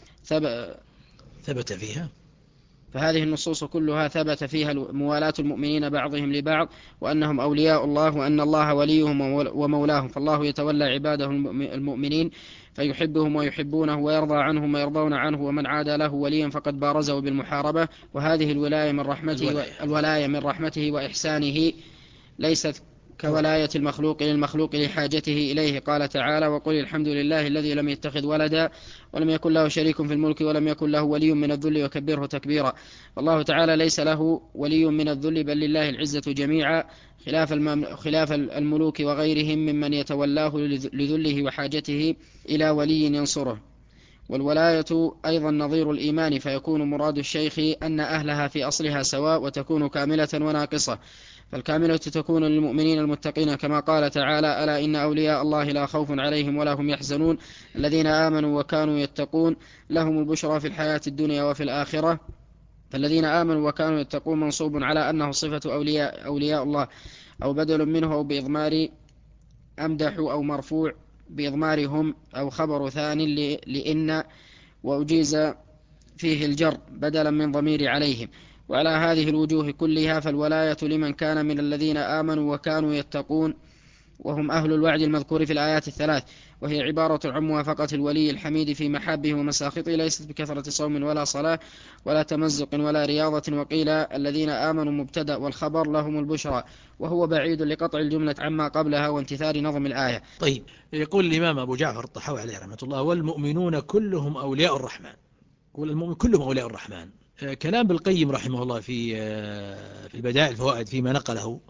ثبت فيها فهذه النصوص كلها ثبت فيها موالاة المؤمنين بعضهم لبعض، وأنهم أولياء الله، وأن الله وليهم ومولاهم. فالله يتولى عباده المؤمنين فيحبهم ويحبونه، ويرضى عنهم ويرضون عنه، ومن عادى له وليا فقد بارزه بالمحاربة. وهذه الولاية من رحمته الولاية. الولاية من رحمته وإحسانه، ليست كولاية المخلوق للمخلوق لحاجته إليه. قال تعالى: وقل الحمد لله الذي لم يتخذ ولدا ولم يكن له شريك في الملك ولم يكن له ولي من الذل وكبره تكبيرا. والله تعالى ليس له ولي من الذل، بل لله العزة جميعا، خلاف, خلاف الملوك وغيرهم ممن يتولاه لذله وحاجته إلى ولي ينصره. والولاية أيضا نظير الإيمان، فيكون مراد الشيخ أن أهلها في أصلها سواء، وتكون كاملة وناقصة. فالكاملة تكون للمؤمنين المتقين، كما قال تعالى: ألا إن أولياء الله لا خوف عليهم ولا هم يحزنون الذين آمنوا وكانوا يتقون لهم البشرى في الحياة الدنيا وفي الآخرة. فالذين آمنوا وكانوا يتقون منصوب على أنه صفة أولياء, أولياء الله، أو بدل منه، أو بإضمار أمدح، أو مرفوع بإضمارهم، أو خبر ثاني لإن وأجيز فيه الجر بدلا من ضمير عليهم. وعلى هذه الوجوه كلها فالولاية لمن كان من الذين آمنوا وكانوا يتقون، وهم أهل الوعد المذكور في الآيات الثلاث، وهي عبارة عن موافقة الولي الحميد في محابه ومساخطه، ليست بكثرة صوم ولا صلاة ولا تمزق ولا رياضة. وقيل الذين آمنوا مبتدأ والخبر لهم البشرى، وهو بعيد لقطع الجملة عما قبلها وانتثار نظم الآية. طيب، يقول الإمام أبو جعفر الطحاوي عليه رحمة الله: والمؤمنون كلهم أولياء الرحمن. يقول المؤمن كلهم أولياء الرحمن. كلام بالقيم رحمه الله في في البدائع الفوائد فيما نقله،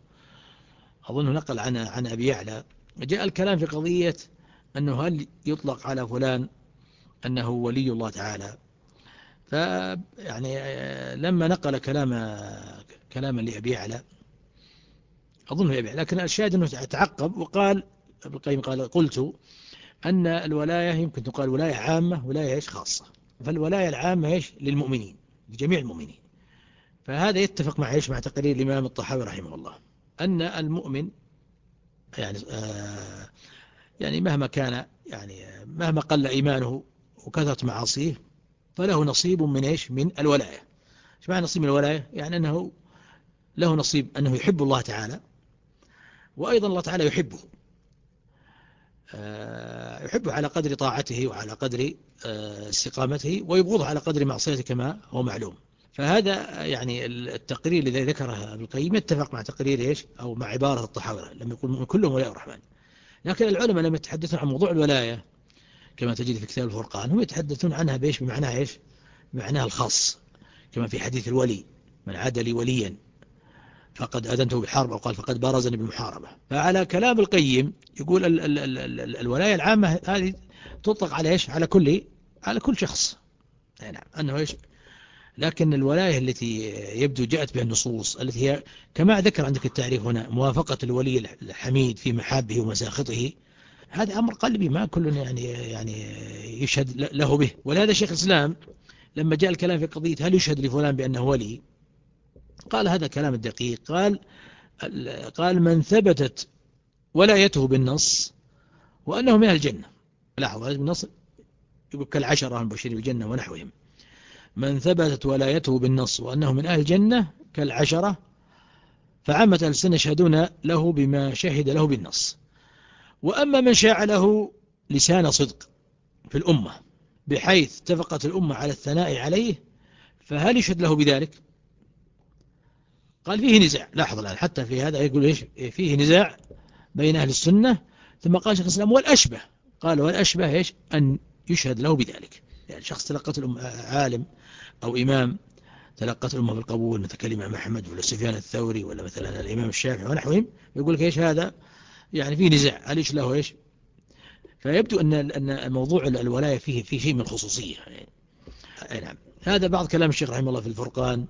أظنه نقل عن عن أبي يعلى، جاء الكلام في قضية أنه هل يطلق على فلان أنه ولي الله تعالى. فيعني لما نقل كلام كلاما لأبي يعلى، أظنه أبي يعلى، لكن الشاهد أنه تعقب وقال ابن القيم قال: قلت أن الولاية يمكن تقال ولاية عامة ولاية إيش خاصة. فالولاية العامة إيش للمؤمنين، لجميع المؤمنين. فهذا يتفق مع إيش مع تقرير الإمام الطحاوي رحمه الله، أن المؤمن يعني آه يعني مهما كان، يعني مهما قل إيمانه وكثرت معاصيه، فله نصيب من إيش من الولاية. ايش معنى نصيب من الولاية؟ يعني أنه له نصيب أنه يحب الله تعالى، وأيضا الله تعالى يحبه، يحبه على قدر طاعته وعلى قدر استقامته، ويبغضه على قدر معصيته كما هو معلوم. فهذا يعني التقرير الذي ذكره ابن القيم يتفق مع تقرير إيش أو مع عبارة الطحاوية لم يقول كلهم ولاء الرحمن. لكن العلماء لما يتحدثون عن موضوع الولاية كما تجد في كتاب الفرقان هم يتحدثون عنها بإيش؟ بمعناها إيش؟ بمعناها الخاص، كما في حديث الولي: من عاد لي وليا فقد أذنته بالحرب، أو قال فقد بارزني بالمحاربة. فعلى كلام القيم يقول ال ال ال ال ال الولاية العامة هذه تطلق على إيش؟ على كل على كل شخص. نعم أنه إيش؟ لكن الولاية التي يبدو جاءت بها النصوص التي هي كما ذكر عندك التعريف هنا موافقة الولي الحميد في محابه ومساخطه، هذا أمر قلبي ما كل يعني يعني يشهد له به. ولهذا شيخ الإسلام لما جاء الكلام في قضية هل يشهد لفلان بأنه ولي، قال هذا كلام الدقيق. قال قال من ثبتت ولايته بالنص وأنه من أهل الجنة. لاحظ هذا بالنص يقول كالعشرة المبشرين بالجنة ونحوهم. من ثبتت ولايته بالنص وأنه من أهل الجنة كالعشرة، فعامة أهل السنة يشهدون له بما شهد له بالنص. وأما من شاع له لسان صدق في الأمة بحيث اتفقت الأمة على الثناء عليه، فهل يشهد له بذلك؟ قال فيه نزاع. لاحظ الآن حتى في هذا يقول إيش؟ فيه نزاع بين أهل السنة. ثم قال شيخ الإسلام والأشبه، قال والأشبه إيش؟ أن يشهد له بذلك. يعني شخص تلقت الأمة عالم أو إمام تلقت الأمة بالقبول مثل الإمام أحمد ولا سفيان الثوري ولا مثلا الإمام الشافعي ونحوهم، يقول لك إيش هذا؟ يعني فيه نزاع هل يشهد له إيش؟ فيبدو أن أن موضوع الولاية فيه فيه شيء من الخصوصية. يعني نعم هذا بعض كلام الشيخ رحمه الله في الفرقان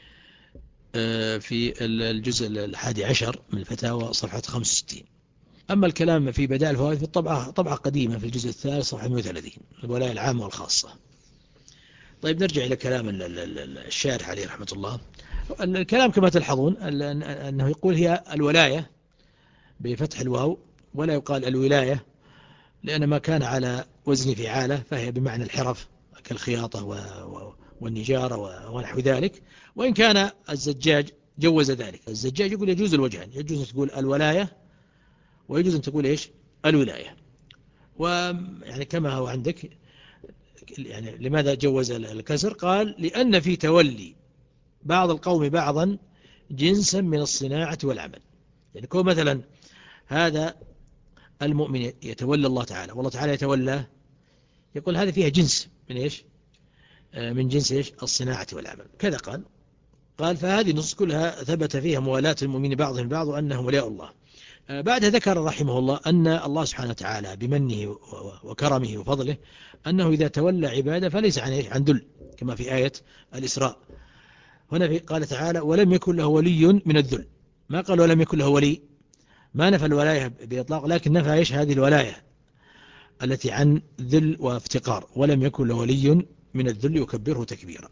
في الجزء الحادي عشر من الفتاوى صفحة خمسة وستين. أما الكلام في بدائل الفوائد في الطبعة طبعة قديمة في الجزء الثالث صفحة مئة وثلاثين، الولاية العامة والخاصة. طيب نرجع إلى كلام الشارح عليه رحمة الله. الكلام كما تلحظون أنه يقول هي الولاية بفتح الواو، ولا يقال الولاية، لأن ما كان على وزن فعالة فهي بمعنى الحرف كالخياطة والنجارة ونحو ذلك. وإن كان الزجاج جوز ذلك، الزجاج يقول يجوز الوجهان، يجوز أن تقول الولاية ويجوز أن تقول إيش؟ الولاية. ويعني كما هو عندك يعني لماذا جوز الكسر؟ قال لأن في تولي بعض القوم بعضا جنسا من الصناعة والعمل. يعني كون مثلا هذا المؤمن يتولى الله تعالى والله تعالى يتولى، يقول هذا فيها جنس من إيش؟ من جنس إيش؟ الصناعة والعمل. كذا قال قال فهذه النصوص كلها ثبت فيها موالاة المؤمنين بعضهم بعض وأنهم ولاء الله. بعد ذكر رحمه الله أن الله سبحانه وتعالى بمنه وكرمه وفضله أنه إذا تولى عباده فليس عن إيش؟ عن ذل، كما في آية الإسراء. هنا في قال تعالى ولم يكن له ولي من الذل، ما قال ولم يكن له ولي، ما نفى الولاية بإطلاق، لكن نفى إيش؟ هذه الولاية التي عن ذل وافتقار. ولم يكن له ولي من الذل يكبره تكبيرا.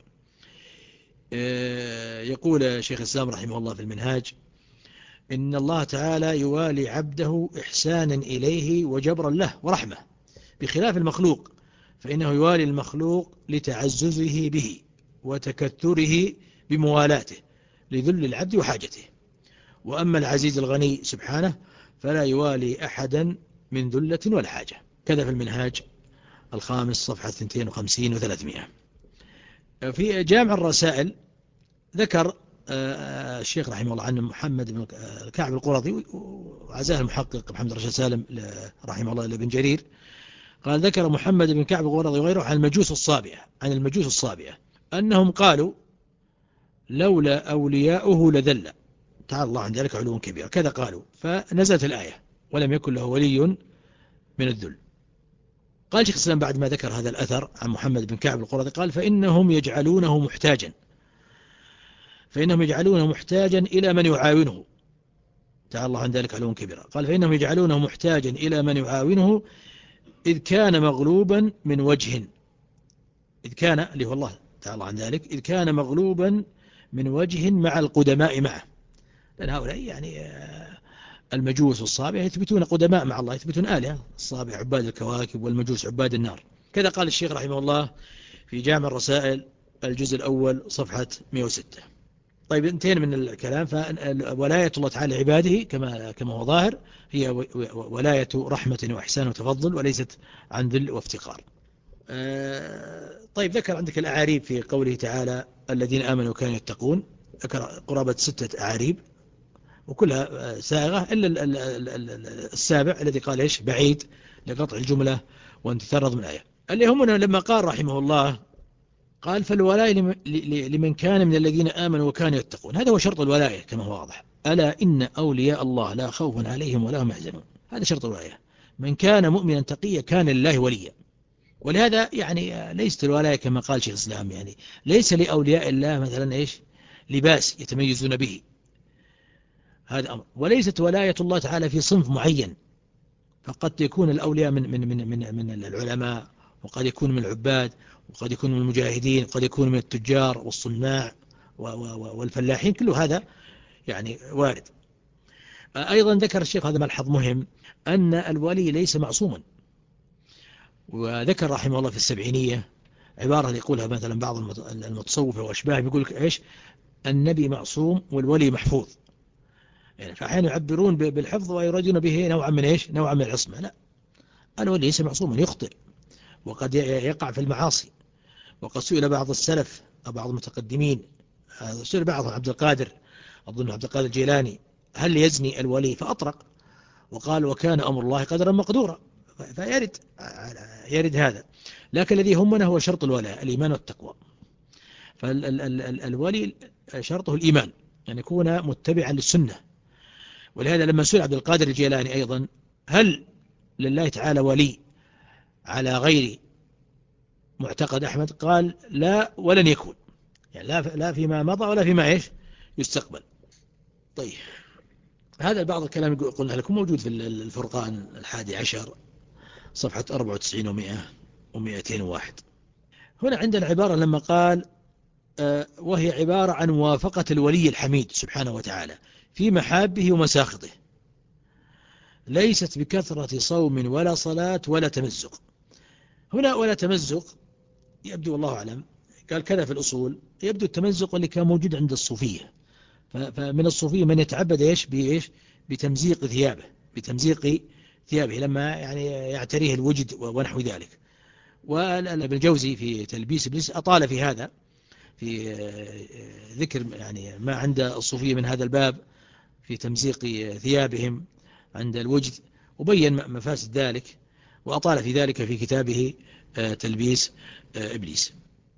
يقول شيخ الإسلام رحمه الله في المنهاج إن الله تعالى يوالي عبده إحسانا إليه وجبرا له ورحمة، بخلاف المخلوق فإنه يوالي المخلوق لتعززه به وتكثره بموالاته لذل العبد وحاجته. وأما العزيز الغني سبحانه فلا يوالي أحدا من ذلة ولا حاجة. كذا في المنهاج الخامس صفحة اثنين وخمسين وثلاثمائة. في جامع الرسائل ذكر الشيخ رحمه الله عن محمد بن كعب القرظي وعزاه المحقق محمد رشاد سالم رحمه الله لابن جرير، قال ذكر محمد بن كعب القرظي وغيره عن المجوس الصابئة عن المجوس الصابئة أنهم قالوا لولا أولياؤه لذل، تعالى الله عن ذلك علو كبير. كذا قالوا فنزلت الآية ولم يكن له ولي من الذل. قال شيخ الإسلام بعد ما ذكر هذا الأثر عن محمد بن كعب القرظي قال فإنهم يجعلونه محتاجا فإنهم يجعلونه محتاجا إلى من يعاونه، تعالى الله عن ذلك علوا كبيرا. قال فإنهم يجعلونه محتاجا إلى من يعاونه إذ كان مغلوبا من وجه، إذ كان اللي هو الله تعالى الله عن ذلك إذ كان مغلوبا من وجه مع القدماء معه. لأن هؤلاء يعني المجوس والصابئة يثبتون قدماء مع الله، يثبتون آلهة، الصابئة عباد الكواكب والمجوس عباد النار. كذا قال الشيخ رحمه الله في جامع الرسائل الجزء الأول صفحة مئة وستة. طيب انتين من الكلام. فولاية الله تعالى عباده كما كما هو ظاهر هي ولاية رحمة وإحسان وتفضل، وليست عن ذل وافتقار. طيب ذكر عندك الأعاريب في قوله تعالى الذين آمنوا وكانوا يتقون، ذكر قرابة ستة أعاريب وكلها سائغة إلا السابع الذي قال إيش بعيد لقطع الجملة وانتثار من الآية. اللي هم لما قال رحمه الله قال فالولاية لمن كان من الذين آمنوا وكانوا يتقون، هذا هو شرط الولاية كما هو واضح. ألا إن أولياء الله لا خوف عليهم ولا هم يحزنون، هذا شرط الولاية. من كان مؤمنا تقيا كان لله وليا. ولهذا يعني ليست الولاية كما قال شيخ الإسلام، يعني ليس لأولياء الله مثلا إيش لباس يتميزون به، هذا أمر. وليست ولاية الله تعالى في صنف معين، فقد يكون الأولياء من من من من من العلماء، وقد يكون من العباد، وقد يكون من المجاهدين، وقد يكون من التجار والصناع والفلاحين، كل هذا يعني وارد. أيضا ذكر الشيخ هذا ملحظ مهم، أن الولي ليس معصوما. وذكر رحمه الله في السبعينية عبارة يقولها مثلا بعض المتصوفة وأشباه، بيقول إيش النبي معصوم والولي محفوظ. يعني فأحيانا يعبرون بالحفظ ويريدون به نوعا من إيش نوعا من العصمة. لا، الولي ليس معصوما، يخطئ وقد يقع في المعاصي. وقد سئل بعض السلف أو بعض المتقدمين، سئل بعضهم عبد القادر، أظن عبد القادر الجيلاني، هل يزني الولي؟ فأطرق وقال وكان أمر الله قدرا مقدورا. فيرد يرد هذا. لكن الذي يهمنا هو شرط الولاء الإيمان والتقوى. فالولي شرطه الإيمان، أن يكون متبعا للسنة. ولهذا لما سئل عبد القادر الجيلاني أيضا هل لله تعالى ولي على غير معتقد أحمد، قال لا ولن يكون، يعني لا لا فيما مضى ولا فيما إيش يستقبل. طيب هذا بعض الكلام قلنا لكم موجود في الفرقان الحادي عشر صفحة أربعة وتسعين ومئة ومئتين وواحد. هنا عندنا عبارة لما قال آه وهي عبارة عن موافقة الولي الحميد سبحانه وتعالى في محابه ومساخطه، ليست بكثرة صوم ولا صلاة ولا تمزق. هنا ولا تمزق يبدو والله أعلم قال كذا في الأصول، يبدو التمزق اللي كان موجود عند الصوفية. فمن الصوفية من يتعبد إيش بإيش بتمزيق ثيابه، بتمزيق ثيابه لما يعني يعتريه الوجد ونحو ذلك. وابن الجوزي في تلبيس إبليس أطال في هذا، في ذكر يعني ما عند الصوفية من هذا الباب في تمزيق ثيابهم عند الوجد، وبين مفاسد ذلك، وأطال في ذلك في كتابه تلبيس إبليس.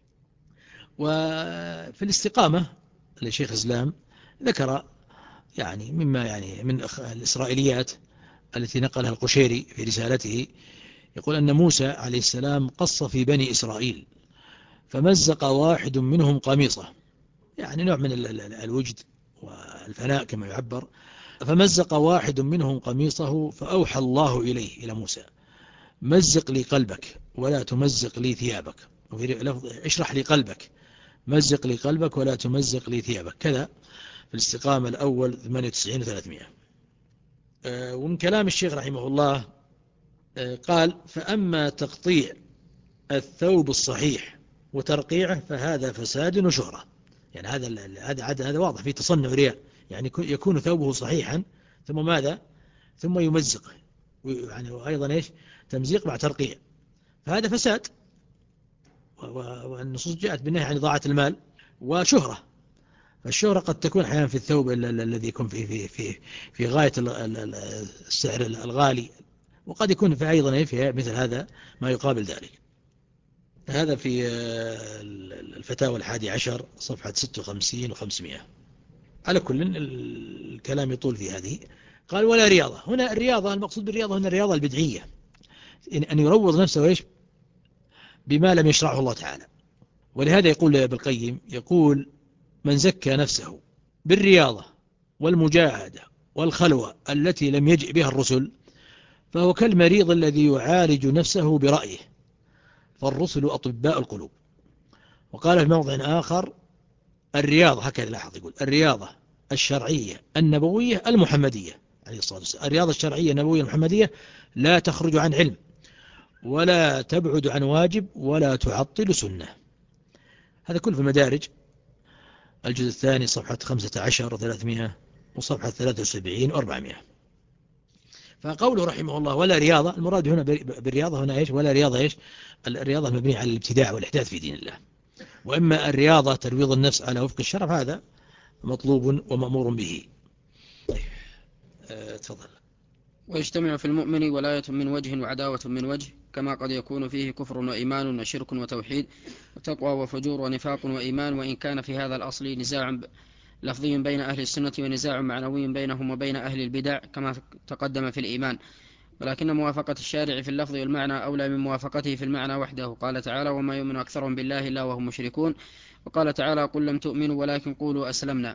وفي الاستقامة لشيخ الإسلام ذكر يعني مما يعني من الإسرائيليات التي نقلها القشيري في رسالته، يقول أن موسى عليه السلام قص في بني إسرائيل فمزق واحد منهم قميصه، يعني نوع من الوجد والفناء كما يعبر. فمزق واحد منهم قميصه فأوحى الله إليه إلى موسى مزق لي قلبك ولا تمزق لي ثيابك. اشرح لي قلبك، مزق لي قلبك ولا تمزق لي ثيابك. كذا في الاستقامة الأول ثمانية وتسعين وثلاثمائة. ومن كلام الشيخ رحمه الله قال فأما تقطيع الثوب الصحيح وترقيعه فهذا فساد وشهرة. يعني هذا هذا هذا واضح في تصنع رياء، يعني يكون ثوبه صحيحا ثم ماذا ثم يمزقه، يعني وأيضا إيش تمزيق مع ترقيع، فهذا فساد. والنصوص جاءت بالنهي عن إضاعة المال وشهرة. فالشهرة قد تكون أحيانا في الثوب الذي يكون في في في في غاية السعر الغالي، وقد يكون في أيضا في مثل هذا ما يقابل ذلك. هذا في الفتاوى الحادي عشر صفحة ستة وخمسين وخمسمائة. على كل الكلام يطول في هذه. قال ولا رياضة. هنا الرياضة المقصود بالرياضة هنا الرياضة البدعية، أن يروض نفسه إيش بما لم يشرعه الله تعالى. ولهذا يقول ابن القيم يقول من زكى نفسه بالرياضة والمجاهدة والخلوة التي لم يجئ بها الرسل فهو كالمريض الذي يعالج نفسه برأيه، فالرسل أطباء القلوب. وقال في موضع آخر الرياضة، هكذا لاحظ يقول الرياضة الشرعية النبوية المحمدية عليه الصلاة والسلام، الرياضة الشرعية النبوية المحمدية لا تخرج عن علم ولا تبعد عن واجب ولا تعطل سنة. هذا كله في المدارج الجزء الثاني صفحة خمسة عشر وثلاثمائة وصفحة ثلاثة وسبعين وأربعمائة. فقوله رحمه الله ولا رياضة، المراد هنا بالرياضة هنا إيش؟ ولا رياضة إيش؟ الرياضة المبنية على الابتداع والإحداث في دين الله. وإما الرياضة ترويض النفس على وفق الشرف، هذا مطلوب ومأمور به. أه تفضل. ويجتمع في المؤمن ولاية من وجه وعداوة من وجه، كما قد يكون فيه كفر وإيمان وشرك وتوحيد وتقوى وفجور ونفاق وإيمان، وإن كان في هذا الأصل نزاع لفظي بين أهل السنة ونزاع معنوي بينهم وبين أهل البدع كما تقدم في الإيمان، ولكن موافقة الشارع في اللفظ والمعنى أولى من موافقته في المعنى وحده. قال تعالى وما يؤمن أكثرهم بالله إلا وهم مشركون، وقال تعالى قل لم تؤمنوا ولكن قولوا أسلمنا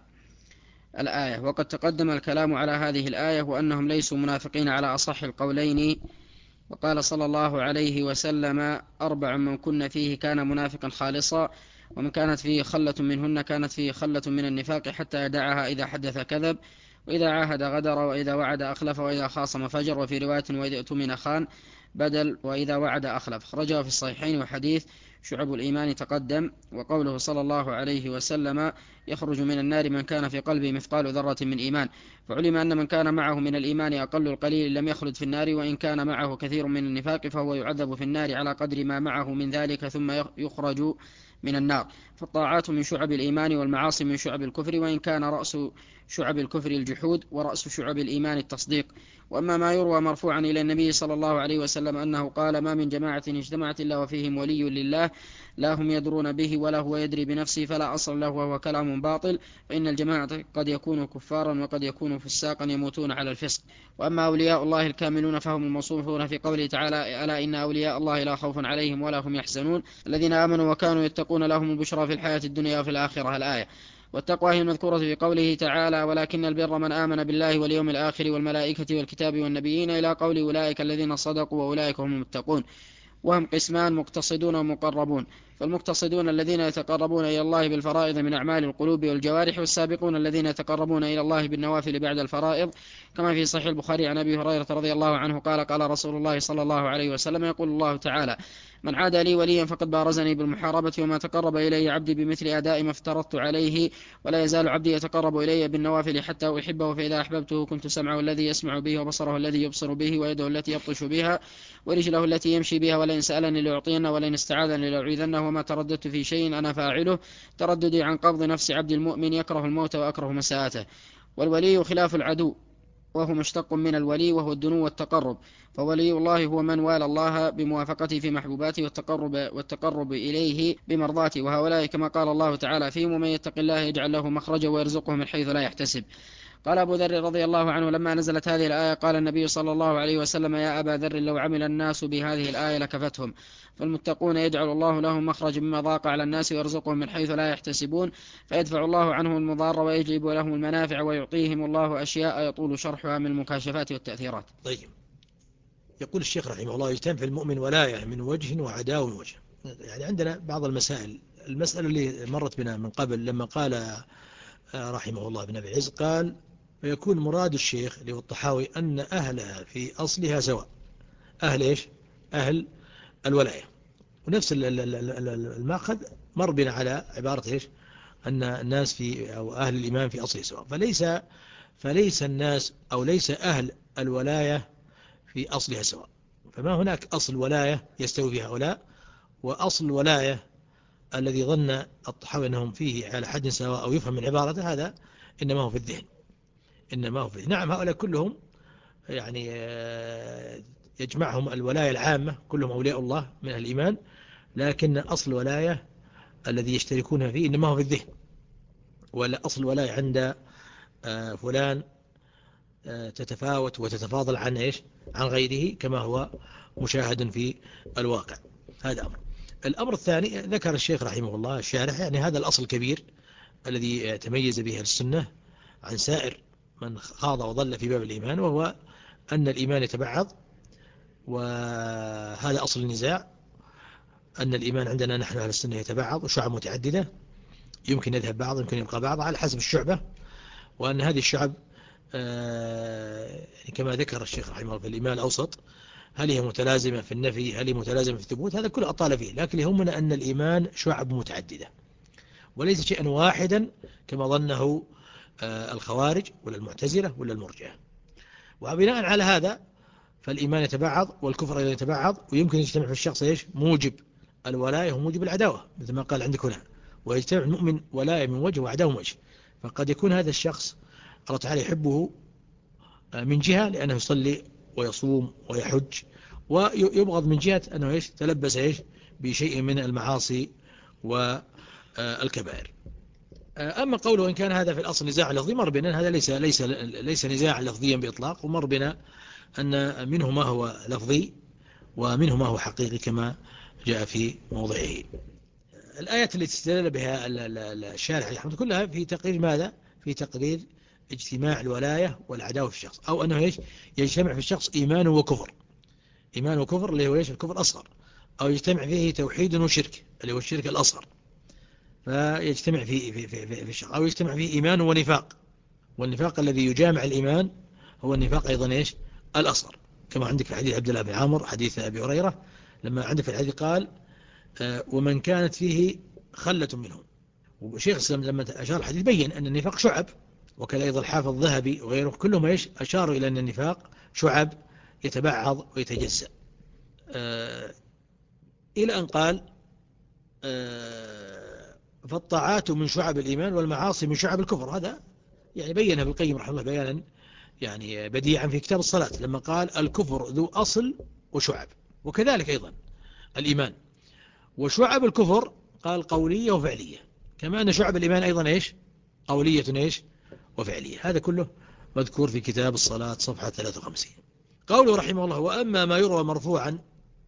الآية. وقد تقدم الكلام على هذه الآية وأنهم ليسوا منافقين على أصح القولين. وقال صلى الله عليه وسلم أربع من كن فيه كان منافقا خالصا، ومن كانت فيه خلة منهن كانت فيه خلة من النفاق حتى يدعها إذا حدث كذب، وإذا عاهد غدر، وإذا وعد أخلف، وإذا خاصم فجر، وفي رواية وإذا اؤتمن خان بدل وإذا وعد أخلف. خرجه في الصحيحين. وحديث شعب الإيمان تقدم. وقوله صلى الله عليه وسلم يخرج من النار من كان في قلبه مثقال ذرة من إيمان، فعلم أن من كان معه من الإيمان أقل القليل لم يخلد في النار، وإن كان معه كثير من النفاق فهو يعذب في النار على قدر ما معه من ذلك ثم يخرج من النار. فالطاعات من شعب الإيمان والمعاصي من شعب الكفر، وإن كان رأس شعب الكفر الجحود ورأس شعب الإيمان التصديق. وأما ما يروى مرفوعا إلى النبي صلى الله عليه وسلم أنه قال ما من جماعة اجتمعت إلا وفيهم ولي لله لا هم يدرون به ولا هو يدري بنفسه فلا أصل له وهو كلام باطل، فإن الجماعة قد يكونوا كفارا وقد يكونوا فساقا يموتون على الفسق. وأما أولياء الله الكاملون فهم الموصوفون في قوله تعالى ألا إن أولياء الله لا خوف عليهم ولا هم يحزنون الذين آمنوا وكانوا يتقون لهم البشرى في الحياة الدنيا وفي الآخرة الآية. والتقوى هي المذكورة في قوله تعالى ولكن البر من آمن بالله واليوم الآخر والملائكة والكتاب والنبيين إلى قول أولئك الذين صدقوا وأولئك هم المتقون. وهم قسمان مقتصدون ومقربون، فالمقتصدون الذين يتقربون إلى الله بالفرائض من أعمال القلوب والجوارح، والسابقون الذين يتقربون إلى الله بالنوافل بعد الفرائض، كما في صحيح البخاري عن أبي هريرة رضي الله عنه قال قال رسول الله صلى الله عليه وسلم يقول الله تعالى من عادى لي وليا فقد بارزني بالمحاربة، وما تقرب إلي عبدي بمثل أداء ما افترضت عليه، ولا يزال عبدي يتقرب إلي بالنوافل حتى أحبه، فإذا أحببته كنت سمعه الذي يسمع به وبصره الذي يبصر به ويده التي يبطش بها ورجله التي يمشي بها، ولئن سألني لأعطينه ولئن استعاذني لأعيذنه، وما ترددت في شيء أنا فاعله ترددي عن قبض نفس عبد المؤمن يكره الموت وأكره مساءته. والولي خلاف العدو وهو مشتق من الولي وهو الدنو والتقرب، فولي الله هو من والى الله بموافقته في محبوباته والتقرب, والتقرب إليه بمرضاته، وهؤلاء كما قال الله تعالى فيهم ومن يتق الله يجعل له مخرجا ويرزقه من حيث لا يحتسب. قال أبو ذر رضي الله عنه لما نزلت هذه الآية قال النبي صلى الله عليه وسلم يا أبا ذر لو عمل الناس بهذه الآية لكفتهم، فالمتقون يجعل الله لهم مخرج مما ضاق على الناس ويرزقهم من حيث لا يحتسبون، فيدفع الله عنهم المضار ويجلب لهم المنافع ويعطيهم الله أشياء يطول شرحها من المكاشفات والتأثيرات. طيب، يقول الشيخ رحمه الله يجتمع في المؤمن ولاية من وجه وعداء من وجه. يعني عندنا بعض المسائل، المسألة اللي مرت بنا من قبل لما قال رحمه الله ابن أبي العز قال ويكون مراد الشيخ اللي هو الطحاوي أن أهلها في أصلها سواء. أهل إيش؟ أهل الولاية. ونفس المأخذ مر بنا على عبارة إيش؟ أن الناس في أو أهل الإيمان في أصله سواء. فليس فليس الناس أو ليس أهل الولاية في أصلها سواء. فما هناك أصل ولاية يستوي فيها هؤلاء وأصل ولاية الذي ظن الطحاوي أنهم فيه على حد سواء أو يفهم من عبارته هذا إنما هو في الذهن إنما هو في الذهن. نعم هؤلاء كلهم يعني يجمعهم الولاية العامة كلهم أولياء الله من الإيمان، لكن أصل ولاية الذي يشتركون فيه إنما هو في الذهن. ولا أصل ولاية عند فلان تتفاوت وتتفاضل عن إيش؟ عن غيره كما هو مشاهد في الواقع. هذا أمر. الأمر الثاني ذكر الشيخ رحمه الله الشارح يعني هذا الأصل الكبير الذي تميز به السنة عن سائر من خاض وظل في باب الإيمان، وهو أن الإيمان يتبعض، وهذا أصل النزاع أن الإيمان عندنا نحن أهل السنة يتبعض وشعب متعددة يمكن يذهب بعض يمكن يبقى بعض على حسب الشعبة، وأن هذه الشعب كما ذكر الشيخ رحمه الله في الإيمان الأوسط هل هي متلازمة في النفي هل هي متلازمة في الثبوت، هذا كله أطال فيه، لكن يهمنا أن الإيمان شعب متعددة وليس شيئا واحدا كما ظنه الخوارج ولا المعتزلة ولا المرجئة. وبناء على هذا فالإيمان يتبعض والكفر أيضا يتبعض، ويمكن يجتمع في الشخص إيش؟ موجب الولاية وموجب العداوة مثل ما قال عندك هنا، ويجتمع المؤمن ولاية من وجه وعداوة من وجه. فقد يكون هذا الشخص الله تعالى يحبه من جهة لأنه يصلي ويصوم ويحج، ويبغض من جهة أنه إيش؟ تلبس إيش؟ بشيء من المعاصي والكبائر. أما قوله إن كان هذا في الأصل نزاع لفظي، مر بنا هذا ليس ليس ليس نزاع لفظيا بإطلاق، ومر بنا أن منه ما هو لفظي ومنه ما هو حقيقي كما جاء في موضعه. الآيات التي استدل بها الشارح رحمه كلها في تقرير ماذا؟ في تقرير اجتماع الولاية والعداوة في الشخص، أو أنه إيش؟ يجتمع في الشخص إيمان وكفر، إيمان وكفر اللي هو إيش؟ الكفر الأصغر، أو يجتمع فيه توحيد وشرك اللي هو الشرك الأصغر، فيجتمع في في في في الشخص، أو يجتمع فيه إيمان ونفاق، والنفاق الذي يجامع الإيمان هو النفاق أيضا إيش؟ الأصغر، كما عندك في حديث عبد الله بن عمرو، حديث أبي هريرة، لما عندك في الحديث قال ومن كانت فيه خلة منهم. وشيخ الإسلام لما أشار الحديث بين أن النفاق شعب، وكذا أيضا الحافظ الذهبي وغيره كلهم إيش؟ أشاروا إلى أن النفاق شعب يتبعض ويتجزأ، إلى أن قال فالطاعات من شعب الإيمان والمعاصي من شعب الكفر. هذا يعني بينها ابن القيم رحمه الله بيانا يعني بديعا في كتاب الصلاة، لما قال الكفر ذو أصل وشعب، وكذلك أيضا الإيمان. وشعب الكفر قال قولية وفعلية، كما أن شعب الإيمان أيضا إيش؟ قولية إيش؟ وفعلية. هذا كله مذكور في كتاب الصلاة صفحة ثلاثة وخمسين. قوله رحمه الله وأما ما يروى مرفوعا،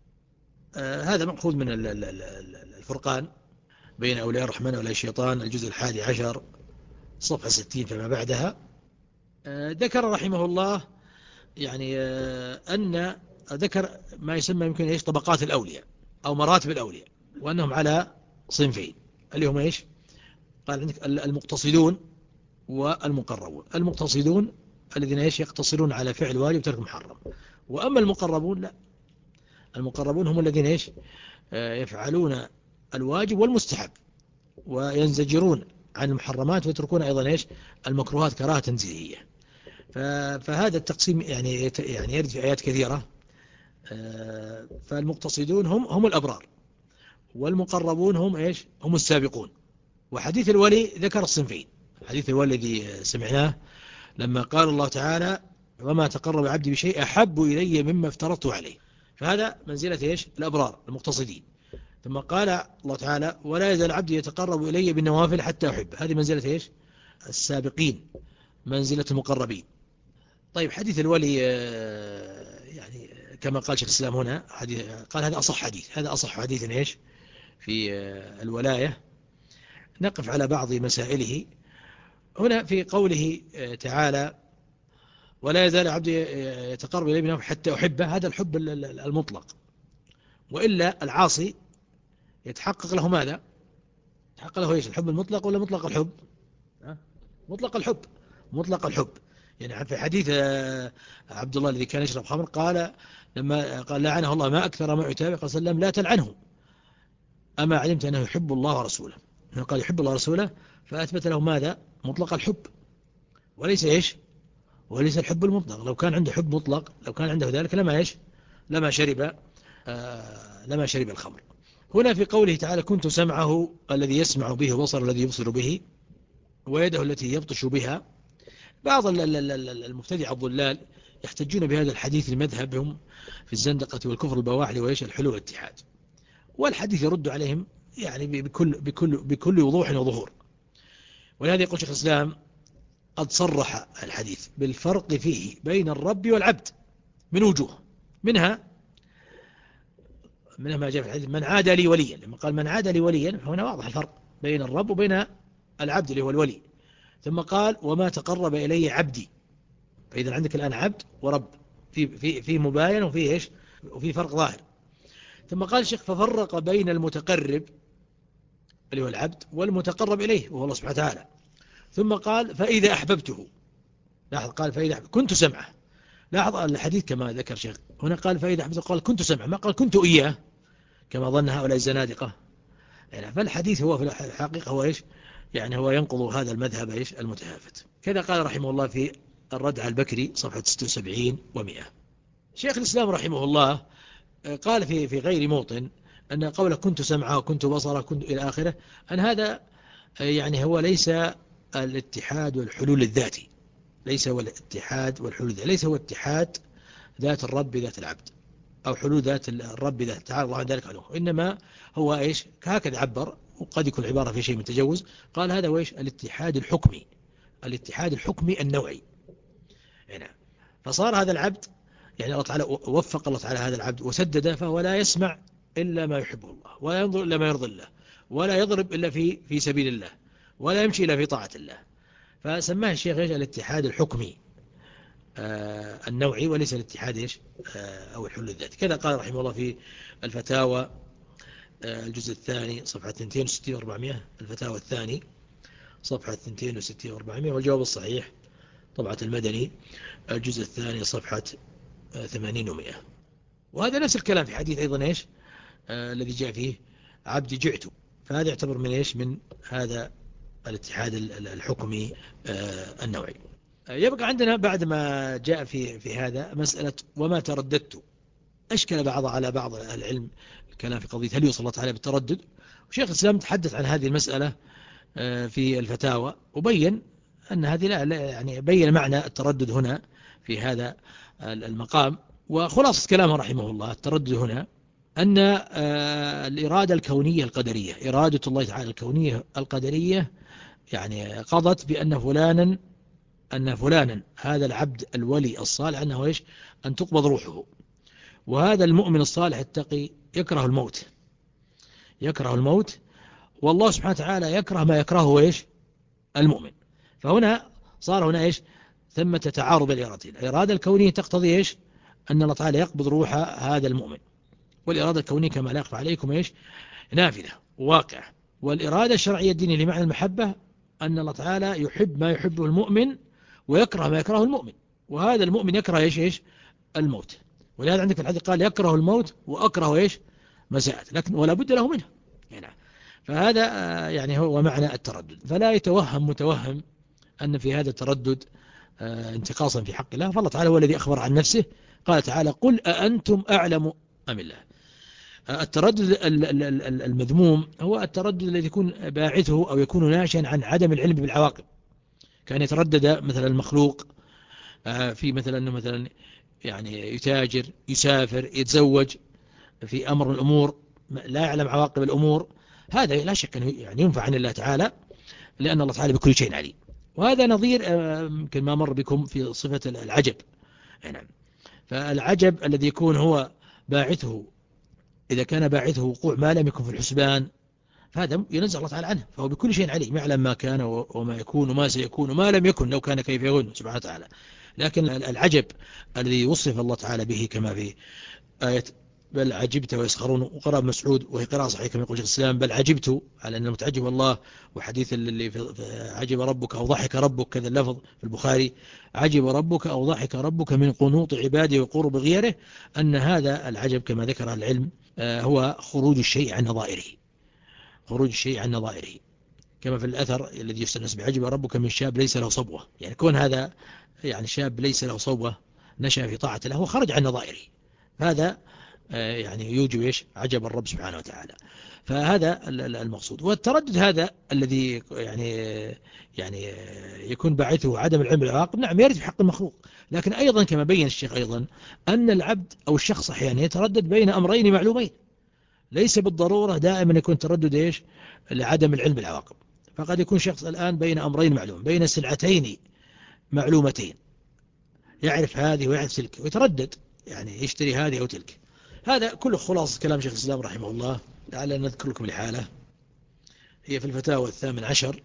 آه هذا مأخوذ من الفرقان بين أولياء الرحمن وأولياء الشيطان، الجزء الحادي عشر صفحة ستين فما بعدها. آه ذكر رحمه الله يعني آه أن ذكر ما يسمى يمكن إيش؟ طبقات الأولياء أو مراتب الأولياء، وأنهم على صنفين اللي هم إيش؟ قال عندك المقتصدون والمقربون. المقتصدون الذين إيش؟ يقتصرون على فعل واجب وترك محرم. وأما المقربون لا، المقربون هم الذين إيش؟ يفعلون الواجب والمستحب وينزجرون عن المحرمات ويتركون أيضا إيش؟ المكروهات كراهة تنزيهية. فهذا التقسيم يعني يعني يرد في آيات كثيرة. فالمقتصدون هم هم الأبرار، والمقربون هم إيش؟ هم السابقون. وحديث الولي ذكر الصنفين. حديث الولي الذي سمعناه لما قال الله تعالى وما تقرب عبدي بشيء أحب إلي مما افترضته عليه، فهذا منزلة إيش؟ الأبرار المقتصدين. ثم قال الله تعالى ولا يزال عبدي يتقرب إلي بالنوافل حتى أحب، هذه منزلة إيش؟ السابقين، منزلة المقربين. طيب حديث الولي يعني كما قال شيخ الإسلام هنا حديث قال هذا أصح حديث، هذا أصح حديث إيش؟ في الولاية. نقف على بعض مسائله هنا في قوله تعالى ولا يزال عبدي يتقرب إلي بالنوافل حتى أحبه، هذا الحب المطلق، وإلا العاصي يتحقق له ماذا؟ يتحقق له إيش؟ الحب المطلق ولا مطلق الحب؟ مطلق الحب، مطلق الحب. يعني في حديث عبد الله الذي كان يشرب خمر قال لما قال لعنه الله ما أكثر ما يتابع قال صلى الله عليه وسلم لا تلعنه أما علمت أنه يحب الله ورسوله. قال يحب الله ورسوله فأثبت له ماذا؟ مطلق الحب، وليس إيش؟ وليس الحب المطلق. لو كان عنده حب مطلق، لو كان عنده ذلك لما إيش؟ لما شرب آه لما شرب الخمر. هنا في قوله تعالى كنت سمعه الذي يسمع به وبصر الذي يبصر به ويده التي يبطش بها. بعض المبتدع الضلال يحتجون بهذا الحديث لمذهبهم في الزندقة والكفر البواحل وإيش؟ الحلول والاتحاد، والحديث يرد عليهم يعني بكل, بكل, بكل وضوح وظهور. ولهذا يقول شيخ الإسلام قد صرح الحديث بالفرق فيه بين الرب والعبد من وجوه، منها منها ما جاء في الحديث من عاد لي وليا، لما قال من عاد لي وليا هنا واضح الفرق بين الرب وبين العبد اللي هو الولي. ثم قال وما تقرب إلي عبدي، فإذا عندك الآن عبد ورب في في في مباين وفي إيش؟ وفي فرق ظاهر. ثم قال الشيخ ففرق بين المتقرب اللي هو العبد والمتقرب إليه وهو الله سبحانه وتعالى. ثم قال فإذا أحببته، لاحظ قال فإذا أحببته كنت سمعه. لاحظ الحديث كما ذكر شيخ هنا قال فإذا أحببته قال كنت سمعه، ما قال كنت إياه كما ظن هؤلاء الزنادقة يعني فالحديث هو في الحقيقة هو إيش يعني هو ينقض هذا المذهب إيش المتهافت. كذا قال رحمه الله في الرد على البكري صفحة ستة وسبعين ومئة. شيخ الإسلام رحمه الله قال في في غير موطن أن قوله كنت سمعه وكنت بصره كنت إلى آخره أن هذا يعني هو ليس الاتحاد والحلول الذاتي، ليس هو الاتحاد والحلول الذاتي، ليس هو اتحاد ذات الرب بذات العبد أو حلول ذات الرب ذات تعالى الله عن ذلك عنه، إنما هو إيش هكذا عبر، وقد يكون عبارة في شيء من تجوز. قال هذا هو إيش الاتحاد الحكمي، الاتحاد الحكمي النوعي هنا. فصار هذا العبد يعني الله تعالى وفق الله تعالى هذا العبد وسدده، فهو لا يسمع إلا ما يحبه الله، ولا ينظر إلا ما يرضي الله، ولا يضرب إلا في في سبيل الله، ولا يمشي إلا في طاعة الله. فسماه الشيخ إيش الاتحاد الحكمي آه النوعي، وليس الاتحاد إيش آه أو الحلول الذاتي. كذا قال رحمه الله في الفتاوى آه الجزء الثاني صفحة اثنين وستين وأربعمائة، الفتاوى الثاني صفحة اثنين وستين وأربعمائة، والجواب الصحيح طبعة المدني الجزء الثاني صفحة ثمانين ومئة. وهذا نفس الكلام في حديث أيضا إيش آه الذي جاء فيه عبدي جعت، فهذا يعتبر من إيش من هذا الاتحاد الحكمي آه النوعي. آه يبقى عندنا بعد ما جاء في في هذا مسألة وما ترددت. أشكل بعض على بعض العلم الكلام في قضية هل يوصل الله تعالى بالتردد. وشيخ الإسلام تحدث عن هذه المسألة آه في الفتاوى، وبين أن هذه لا يعني بين معنى التردد هنا في هذا المقام. وخلاصة كلامه رحمه الله التردد هنا أن الإرادة الكونية القدرية، إرادة الله تعالى الكونية القدرية يعني قضت بأن فلانا أن فلانا هذا العبد الولي الصالح أنه إيش أن تقبض روحه، وهذا المؤمن الصالح التقي يكره الموت، يكره الموت، والله سبحانه وتعالى يكره ما يكرهه إيش المؤمن. فهنا صار هنا إيش ثمة تعارض الإرادتين. الإرادة الكونية تقتضي إيش أن الله تعالى يقبض روح هذا المؤمن، والإرادة الكونية كما لا يخفى عليكم إيش نافذة واقع. والإرادة الشرعية الدينية لمعنى المحبة أن الله تعالى يحب ما يحبه المؤمن ويكره ما يكرهه المؤمن، وهذا المؤمن يكره إيش إيش الموت. ولهذا عندك الحديث قال يكره الموت وأكره إيش مساءت، لكن ولا بد له منه يعني. فهذا يعني هو معنى التردد. فلا يتوهم متوهم أن في هذا التردد انتقاصا في حق الله، فالله تعالى هو الذي أخبر عن نفسه. قال تعالى قل أأنتم أعلم أم الله. التردد المذموم هو التردد الذي يكون باعثه أو يكون ناشئا عن عدم العلم بالعواقب. كان يتردد مثلا المخلوق في مثلا أنه مثلا يعني يتاجر يسافر يتزوج في أمر من الأمور لا يعلم عواقب الأمور، هذا لا شك أنه يعني ينفع عن الله تعالى، لأن الله تعالى بكل شيء عليم. وهذا نظير يمكن ما مر بكم في صفة العجب. نعم. فالعجب الذي يكون هو باعثه إذا كان باعثه وقوع ما لم يكن في الحسبان فهذا ينزل الله تعالى عنه، فهو بكل شيء عليم، يعلم ما كان وما يكون وما سيكون وما لم يكن لو كان كيف يكون سبحانه وتعالى. لكن العجب الذي وصف الله تعالى به كما في آية بل عجبت ويسخرون، وقرأ مسعود وهي قراءة صحيحة كما يقول شيخ الإسلام بل عجبت على أن المتعجب الله. وحديث اللي في عجب ربك أو ضحك ربك كذا اللفظ في البخاري عجب ربك أو ضحك ربك من قنوط عباده وقرب غيره، أن هذا العجب كما ذكر العلم هو خروج الشيء عن نظائره، خروج الشيء عن نظائره، كما في الأثر الذي يستنس بعجب ربك من شاب ليس له صبوة. يعني كون هذا يعني شاب ليس له صبوة نشأ في طاعة الله وخرج عن نظائره، هذا يعني يوجب إيش عجب الرب سبحانه وتعالى. فهذا المقصود. والتردد هذا الذي يعني يعني يكون باعثه عدم العلم بالعواقب، نعم يرد في حق المخلوق، لكن أيضا كما بين الشيخ أيضا أن العبد أو الشخص أحيانا يتردد بين أمرين معلومين، ليس بالضرورة دائما يكون تردد إيش لعدم العلم بالعواقب. فقد يكون شخص الآن بين أمرين معلوم، بين سلعتين معلومتين، يعرف هذه ويعرف تلك ويتردد يعني يشتري هذه أو تلك. هذا كله خلاص كلام شيخ الإسلام رحمه الله. لعلنا نذكر لكم الحالة هي في الفتاوى الثامن عشر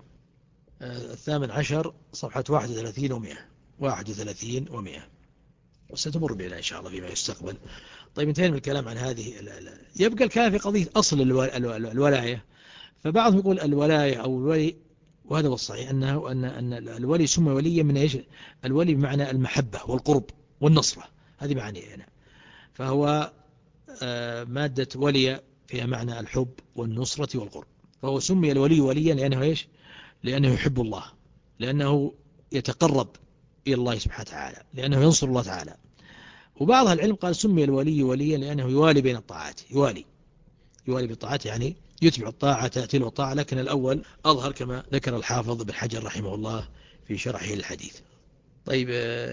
الثامن عشر صفحة واحد وثلاثين ومئة واحد وثلاثين ومئة، وستمر بنا إن شاء الله فيما يستقبل. طيب انتهينا من الكلام عن هذه. يبقى الكلام في قضية أصل الولاية. فبعضهم يقول الولاية أو الولي، وهذا هو الصحيح أنه أن أن الولي سمى وليا من إيش الولي بمعنى المحبة والقرب والنصرة، هذه معنى هنا. فهو مادة ولي فيها معنى الحب والنصرة والقرب. فهو سمي الولي وليا لأنه إيش؟ لأنه يحب الله، لأنه يتقرب إلى الله سبحانه وتعالى، لأنه ينصر الله تعالى. وبعض العلم قال سمي الولي وليا لأنه يوالي بين الطاعات، يوالي يوالي بالطاعات، يعني يتبع الطاعة تأتي له الطاعة، لكن الأول أظهر كما ذكر الحافظ بن حجر رحمه الله في شرحه للحديث. طيب،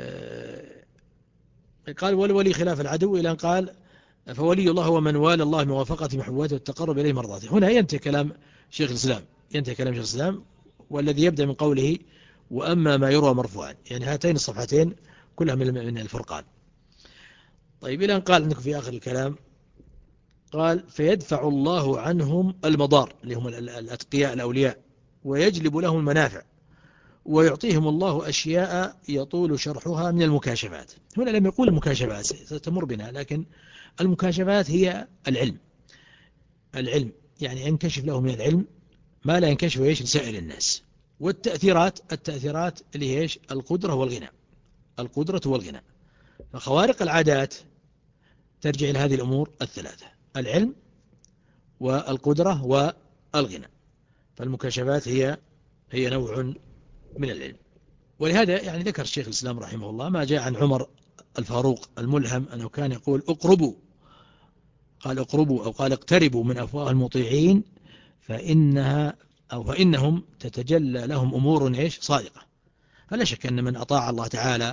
قال والولي خلاف العدو، إلى أن قال فولي الله هو من والى الله موافقة محبوباته والتقرب إليه مرضاته. هنا ينتهي كلام شيخ الإسلام، ينتهي كلام شيخ الإسلام، والذي يبدأ من قوله وأما ما يروى مرفوعا، يعني هاتين الصفحتين كلها من الفرقان. طيب، إلى أن قال عندك في آخر الكلام قال فيدفع الله عنهم المضار اللي هم الأتقياء الأولياء، ويجلب لهم المنافع، ويعطيهم الله أشياء يطول شرحها من المكاشفات. هنا لم يقول المكاشفات ستمر بنا، لكن المكاشفات هي العلم. العلم يعني ينكشف له من العلم ما لا ينكشف إيش لسائر الناس. والتأثيرات، التأثيرات اللي هي إيش؟ القدرة والغنى، القدرة والغنى. فخوارق العادات ترجع إلى هذه الأمور الثلاثة: العلم والقدرة والغنى. فالمكاشفات هي هي نوع من العلم. ولهذا يعني ذكر الشيخ الإسلام رحمه الله ما جاء عن عمر الفاروق الملهم أنه كان يقول اقربوا، قال اقربوا أو قال اقتربوا من أفواه المطيعين فإنها أو فإنهم تتجلى لهم أمور إيش صادقة. فلا شك أن من أطاع الله تعالى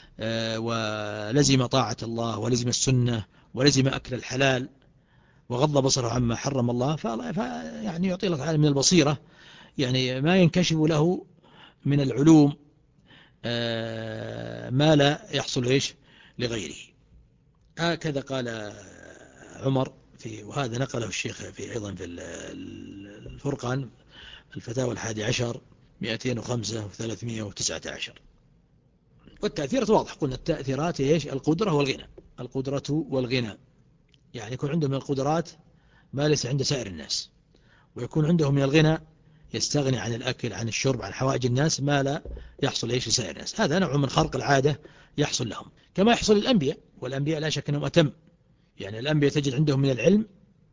ولزم طاعة الله ولزم السنة ولزم أكل الحلال وغض بصره عما حرم الله، فيعني يعطي الله تعالى من البصيرة يعني ما ينكشف له من العلوم ما لا يحصل إيش لغيره. هكذا قال عمر في، وهذا نقله الشيخ في أيضا في الفرقان الفتاوى الحادي عشر مئتين وخمسة وثلاثمائة وتسعة عشر. والتأثيرات واضح، قلنا التأثيرات إيش؟ القدرة والغنى، القدرة والغنى، يعني يكون عندهم من القدرات ما ليس عند سائر الناس، ويكون عندهم من الغنى يستغني عن الأكل عن الشرب عن حوائج الناس ما لا يحصل إيش لسائر الناس. هذا نوع من خرق العادة يحصل لهم، كما يحصل للأنبياء، والأنبياء لا شك أنهم أتم. يعني الأنبياء تجد عندهم من العلم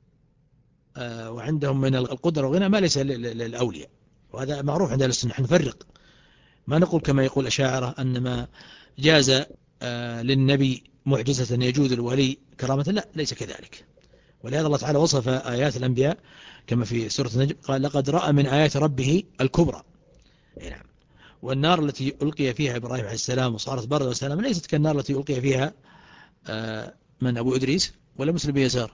وعندهم من القدرة والغنى ما ليس للأولياء، وهذا معروف عند أهل السنة. نفرق، ما نقول كما يقول الأشاعرة أن ما جاز للنبي معجزة يجوز الولي كرامة، لا، ليس كذلك. ولهذا الله تعالى وصف آيات الأنبياء كما في سورة النجم قال لقد رأى من آيات ربه الكبرى. نعم. والنار التي ألقي فيها إبراهيم عليه السلام وصارت بردا وسلاما ليست كالنار التي ألقي فيها من أبو إدريس ولا مسلم بن يسار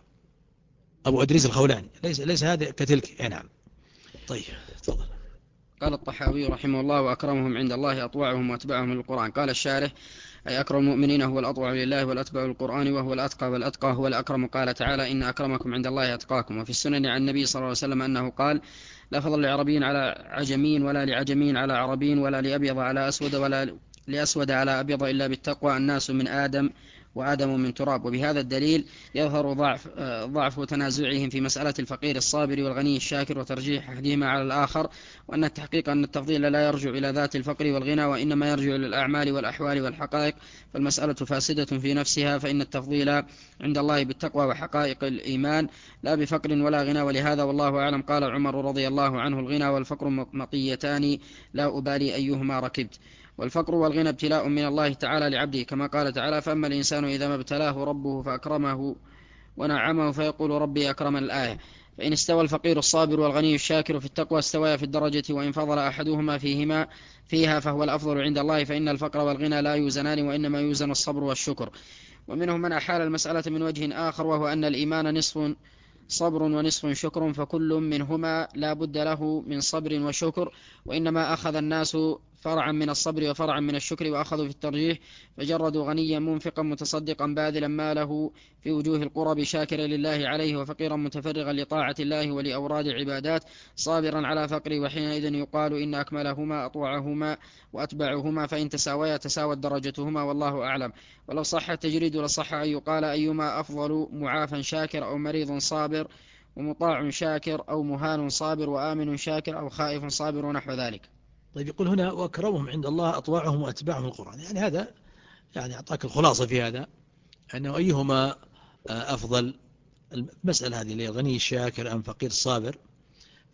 أبو إدريس الخولاني، ليس ليس هذا كتلك. نعم. طيب، تفضل. قال الطحاوي رحمه الله وأكرمهم عند الله أطوعهم وأتبعهم للقرآن. قال الشارح أي أكرم المؤمنين هو الأطوع لله والأتبع للقرآن وهو الأتقى والأتقى هو الأكرم. قال تعالى إن أكرمكم عند الله أتقاكم. وفي السنن عن النبي صلى الله عليه وسلم أنه قال لا فضل لعربي على عجمي ولا لعجمي على عربي ولا لأبيض على أسود ولا لأسود على أبيض إلا بالتقوى. الناس من آدم وآدم من تراب. وبهذا الدليل يظهر ضعف, ضعف تنازعهم في مسألة الفقير الصابر والغني الشاكر وترجيح أحدهما على الآخر، وأن التحقيق أن التفضيل لا يرجع إلى ذات الفقر والغنى وإنما يرجع إلى الأعمال والأحوال والحقائق، فالمسألة فاسدة في نفسها، فإن التفضيل عند الله بالتقوى وحقائق الإيمان لا بفقر ولا غنى. ولهذا والله أعلم قال عمر رضي الله عنه الغنى والفقر مطيتان لا أبالي أيهما ركبت. والفقر والغنى ابتلاء من الله تعالى لعبده، كما قال تعالى فأما الإنسان إذا ما ابتلاه ربه فأكرمه ونعمه فيقول ربي أكرمن. الآية. فإن استوى الفقير الصابر والغني الشاكر في التقوى استوى في الدرجة، وإن فضل أحدهما فيهما فيها فهو الأفضل عند الله، فإن الفقر والغنى لا يوزنان وإنما يوزن الصبر والشكر. ومنهم من أحال المسألة من وجه آخر، وهو أن الإيمان نصف صبر ونصف شكر، فكل منهما لا بد له من صبر وشكر، وإنما أخذ الناس فرعا من الصبر وفرعا من الشكر وأخذوا في الترجيح، فجردوا غنيا منفقا متصدقا باذلا ماله في وجوه القرب شاكرا لله عليه، وفقيرا متفرغا لطاعة الله ولأوراد عبادات صابرا على فقره، وحينئذ يقال إن أكملهما أطوعهما وأتبعهما، فإن تساويا تساوت درجتهما والله أعلم. ولو صح التجريد لصح أن يقال أيما أفضل معافى شاكر أو مريض صابر ومطاع شاكر أو مهان صابر وآمن شاكر أو خائف صابر ونحو ذلك. طيب، يقول هنا وأكرمهم عند الله أطوعهم وأتبعهم القرآن، يعني هذا يعني أعطاك الخلاصة في هذا أنه أيهما أفضل المسألة هذه اللي الغني الشاكر أم فقير الصابر،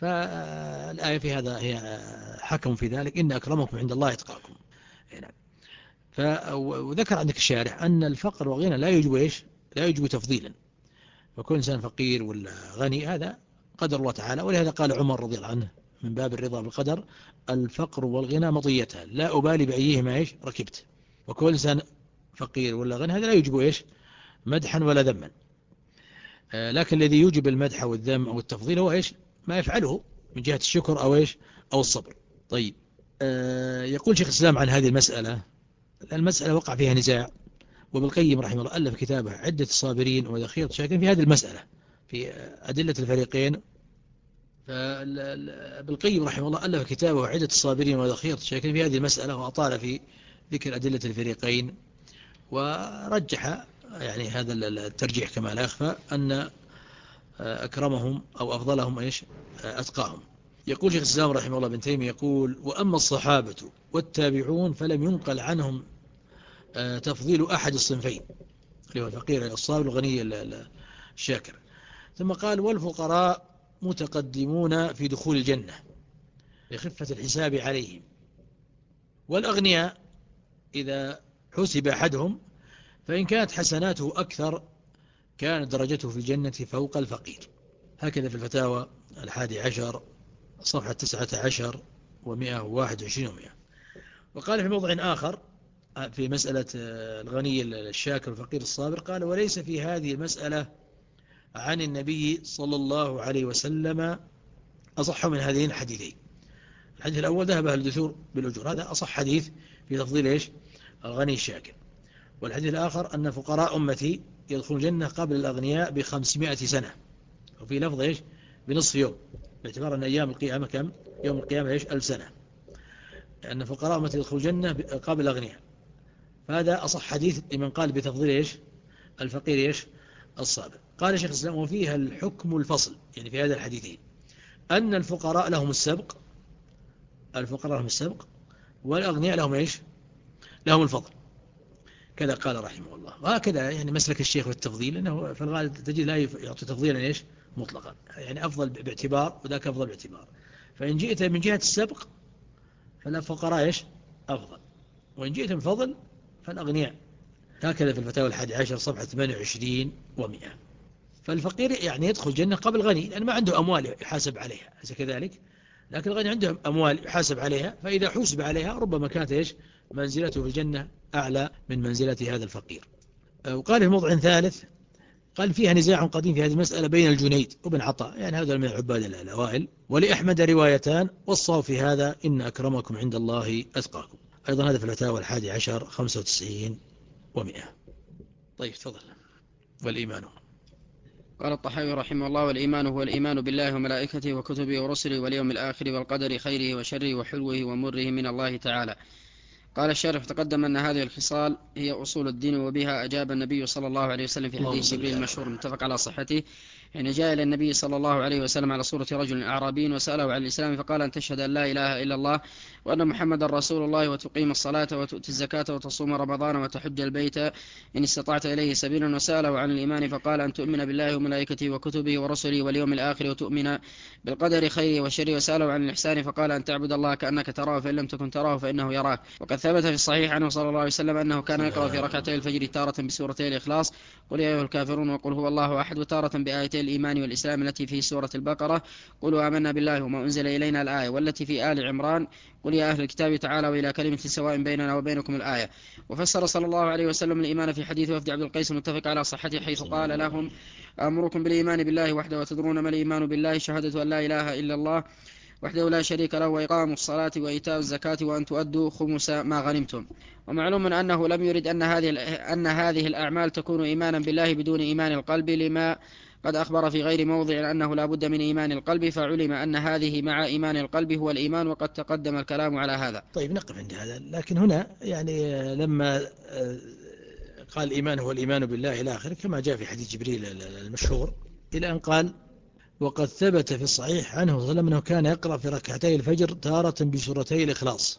فالآية في هذا هي حكم في ذلك إن أكرمكم عند الله يتقاكم. وذكر عندك الشارح أن الفقر وغنى لا يجب إيش لا يجب تفضيلا، فكل إنسان فقير ولا غني هذا قدر الله تعالى، ولهذا قال عمر رضي الله عنه من باب الرضا بالقدر: الفقر والغنى مطيتها لا أبالي بأيهما إيش ركبت. وكل إنسان فقير ولا غني هذا لا يجب إيش مدحا ولا ذما، لكن الذي يوجب المدح والذم أو التفضيل هو إيش ما يفعله من جهة الشكر أو إيش أو الصبر. طيب، يقول شيخ الإسلام عن هذه المسألة: المسألة وقع فيها نزاع، وابن القيم رحمه الله ألف كتابه عدة الصابرين وذخيرة الشاكرين في هذه المسألة في أدلة الفريقين. فابن القيم رحمه الله ألف كتابه عدة الصابرين وذخيرة الشاكرين في هذه المسألة، وأطال في ذكر أدلة الفريقين، ورجح يعني هذا الترجيح كما لا يخفى أن أكرمهم أو أفضلهم إيش أتقاهم. يقول شيخ الإسلام رحمه الله بن تيمية يقول: وأما الصحابة والتابعون فلم ينقل عنهم تفضيل أحد الصنفين اللي هو الفقير الصابر الغني الشاكر. ثم قال: والفقراء متقدمون في دخول الجنة لخفة الحساب عليهم، والأغنياء إذا حسب أحدهم فإن كانت حسناته أكثر كانت درجته في الجنة فوق الفقير. هكذا في الفتاوى الحادي عشر صفحة تسعة عشر ومئة وواحد وعشرين ومئة. وقال في موضع آخر في مسألة الغني الشاكر والفقير الصابر، قال: وليس في هذه المسألة عن النبي صلى الله عليه وسلم أصح من هذين الحديثين. الحديث الأول ذهب أهل الدثور بالأجور، هذا أصح حديث في تفضيل إيش الغني الشاكر. والحديث الآخر أن فقراء أمتي يدخلون الجنة قبل الأغنياء بخمسمائة سنة، وفي لفظ إيش بنصف يوم، باعتبار أن أيام القيامة كم يوم القيامة إيش ألف سنة، أن فقراء أمتي يدخلون الجنة قبل الأغنياء. فهذا أصح حديث لمن قال بتفضيل إيش الفقير إيش الصابر. قال شيخ الإسلام: وفيها الحكم الفصل، يعني في هذا الحديثين أن الفقراء لهم السبق الفقراء لهم السبق والأغنياء لهم إيش لهم الفضل، كذا قال رحمه الله. وهكذا يعني مسلك الشيخ في التفضيل، أنه في الغالب تجد لا يعطي تفضيلا إيش مطلقا، يعني أفضل باعتبار وذاك أفضل باعتبار. فإن جئت من جهة السبق فالفقراء إيش أفضل، وإن جئت من فضل فالأغنياء. هكذا في الفتاوى الحادي عشر صفحة ثمانية وعشرين ومئة. فالفقير يعني يدخل الجنة قبل الغني، لأن ما عنده أموال يحاسب عليها، أليس كذلك؟ لكن الغني عنده أموال يحاسب عليها، فإذا حسب عليها ربما كانت إيش منزلته في الجنة أعلى من منزلة هذا الفقير. وقال في موضع ثالث قال: فيها نزاع قديم في هذه المسألة بين الجنيد وابن عطاء، يعني هذا من عباد الأوائل، ولأحمد روايتان، والصواب في هذا إن أكرمكم عند الله أتقاكم. أيضا هذا في الفتاوى الحادي عشر خمسة وتسعين ومئة. طيب تفضل. والإيمان. قال الطحاوي رحمه الله: والإيمان هو الإيمان بالله وملائكته وكتبه ورسله واليوم الآخر والقدر خيره وشره وحلوه ومره من الله تعالى. قال الشارح: تقدم أن هذه الخصال هي أصول الدين، وبها أجاب النبي صلى الله عليه وسلم في حديث جبريل المشهور المتفق على صحته، حين جاء إلى النبي صلى الله عليه وسلم على صورة رجل أعرابي وسأله عن الإسلام، فقال: أن تشهد أن لا إله إلا الله وأن محمد رسول الله، وتقيم الصلاة وتؤتي الزكاة وتصوم رمضان وتحج البيت إن استطعت إليه سبيلا. وسأله عن الإيمان فقال: أن تؤمن بالله وملائكته وكتبه ورسله واليوم الآخر وتؤمن بالقدر خيره وشره. وسأله عن الإحسان فقال: أن تعبد الله كأنك تراه فإن لم تكن تراه فإنه يراك. وقد ثبت في الصحيح عنه صلى الله عليه وسلم أنه كان يقرأ في ركعتي الفجر تارة بسورتي الإخلاص قل يا أيها الكافرون وقل هو الله أحد، وتارة بآيتي الإيمان والإسلام التي في سورة البقرة قلوا آمنا بالله وما أنزل إلينا الآية، والتي في آل عمران قل يا أهل الكتاب تعالوا إلى كلمة سواء بيننا وبينكم الآية. وفسر صلى الله عليه وسلم الإيمان في حديث وفد عبد القيس المتفق على صحته، حيث قال لهم: أمركم بالإيمان بالله وحده، وتدرون ما الإيمان بالله؟ شهادة أن لا إله إلا الله وحده لا شريك له، وإقام الصلاة وإيتاء الزكاة وأن تؤدوا خمس ما غنمتم. ومعلوم أنه لم يرد أن هذه أن هذه الأعمال تكون إيمانا بالله بدون إيمان القلب، لما قد أخبر في غير موضع أنه لا بد من إيمان القلب، فعلم أن هذه مع إيمان القلب هو الإيمان، وقد تقدم الكلام على هذا. طيب نقف عند هذا. لكن هنا يعني لما قال الإيمان هو الإيمان بالله إلى آخره كما جاء في حديث جبريل المشهور، إلى أن قال: وقد ثبت في الصحيح عنه صلى الله عليه وسلم أنه كان يقرأ في ركعتي الفجر تارة بسورتي الإخلاص.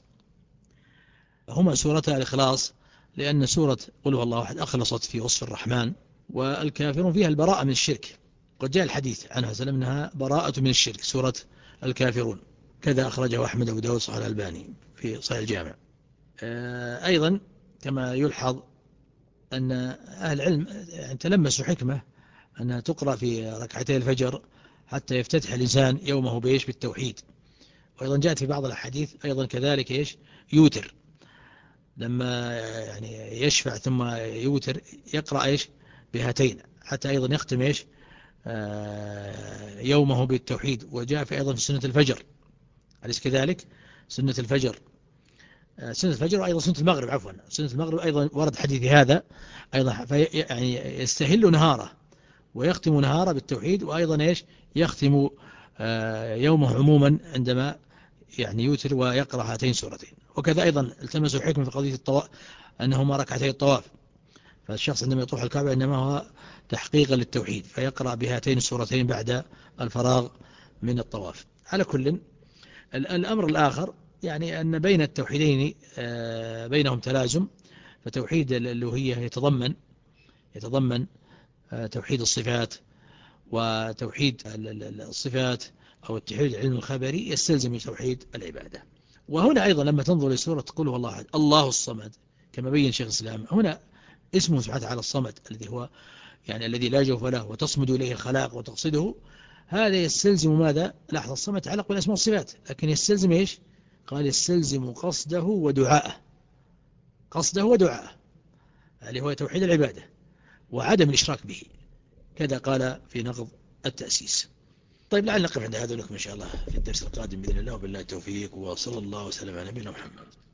هما سورتا الإخلاص لأن سورة قل هو الله أحد أخلصت في وصف الرحمن، والكافرون فيها البراءة من الشرك، قد جاء الحديث عنها صلى الله عليه وسلم أنها براءة من الشرك سورة الكافرون. كذا أخرجه أحمد أبو داود صحيح الألباني في صحيح الجامع. أيضا كما يلحظ أن أهل العلم تلمسوا حكمة أنها تقرأ في ركعتي الفجر حتى يفتتح الإنسان يومه بإيش؟ بالتوحيد. وأيضا جاءت في بعض الأحاديث أيضا كذلك إيش؟ يوتر، لما يعني يشفع ثم يوتر يقرأ إيش؟ بهاتين حتى أيضا يختم إيش؟ آه يومه بالتوحيد. وجاء في أيضا في سنة الفجر، أليس كذلك؟ سنة الفجر آه سنة الفجر وأيضا سنة المغرب، عفوا سنة المغرب أيضا ورد حديث هذا أيضا، يعني يستهل نهاره ويختم نهاره بالتوحيد، وأيضا إيش؟ يختم آه يومه عموما عندما يعني يوتر ويقرأ هاتين سورتين. وكذا أيضا التمسوا الحكمة في قضية الطواف أنهما ركعتي الطواف، فالشخص عندما يطوف الكعبة إنما هو تحقيقا للتوحيد، فيقرأ بهاتين السورتين بعد الفراغ من الطواف. على كل، الأمر الآخر يعني أن بين التوحيدين بينهم تلازم، فتوحيد الألوهية يتضمن يتضمن توحيد الصفات، وتوحيد الصفات أو التوحيد العلم الخبري يستلزم توحيد العبادة. وهنا أيضا لما تنظر لسورة تقول هو الله أحد الله الصمد، كما بين شيخ الإسلام هنا اسمه سبحانه وتعالى الصمد، الذي هو يعني الذي لا جوف له وتصمد إليه الخلاق وتقصده. هذا يستلزم ماذا؟ لاحظ الصمد تعلق بالأسماء والصفات، لكن يستلزم إيش؟ قال يستلزم قصده ودعاءه، قصده ودعاءه اللي هو توحيد العبادة وعدم الإشراك به. كذا قال في نقض التأسيس. طيب لعل نقف عند هذا ونكمل إن شاء الله في الدرس القادم بإذن الله، وبالله التوفيق، وصلى الله وسلم على نبينا محمد.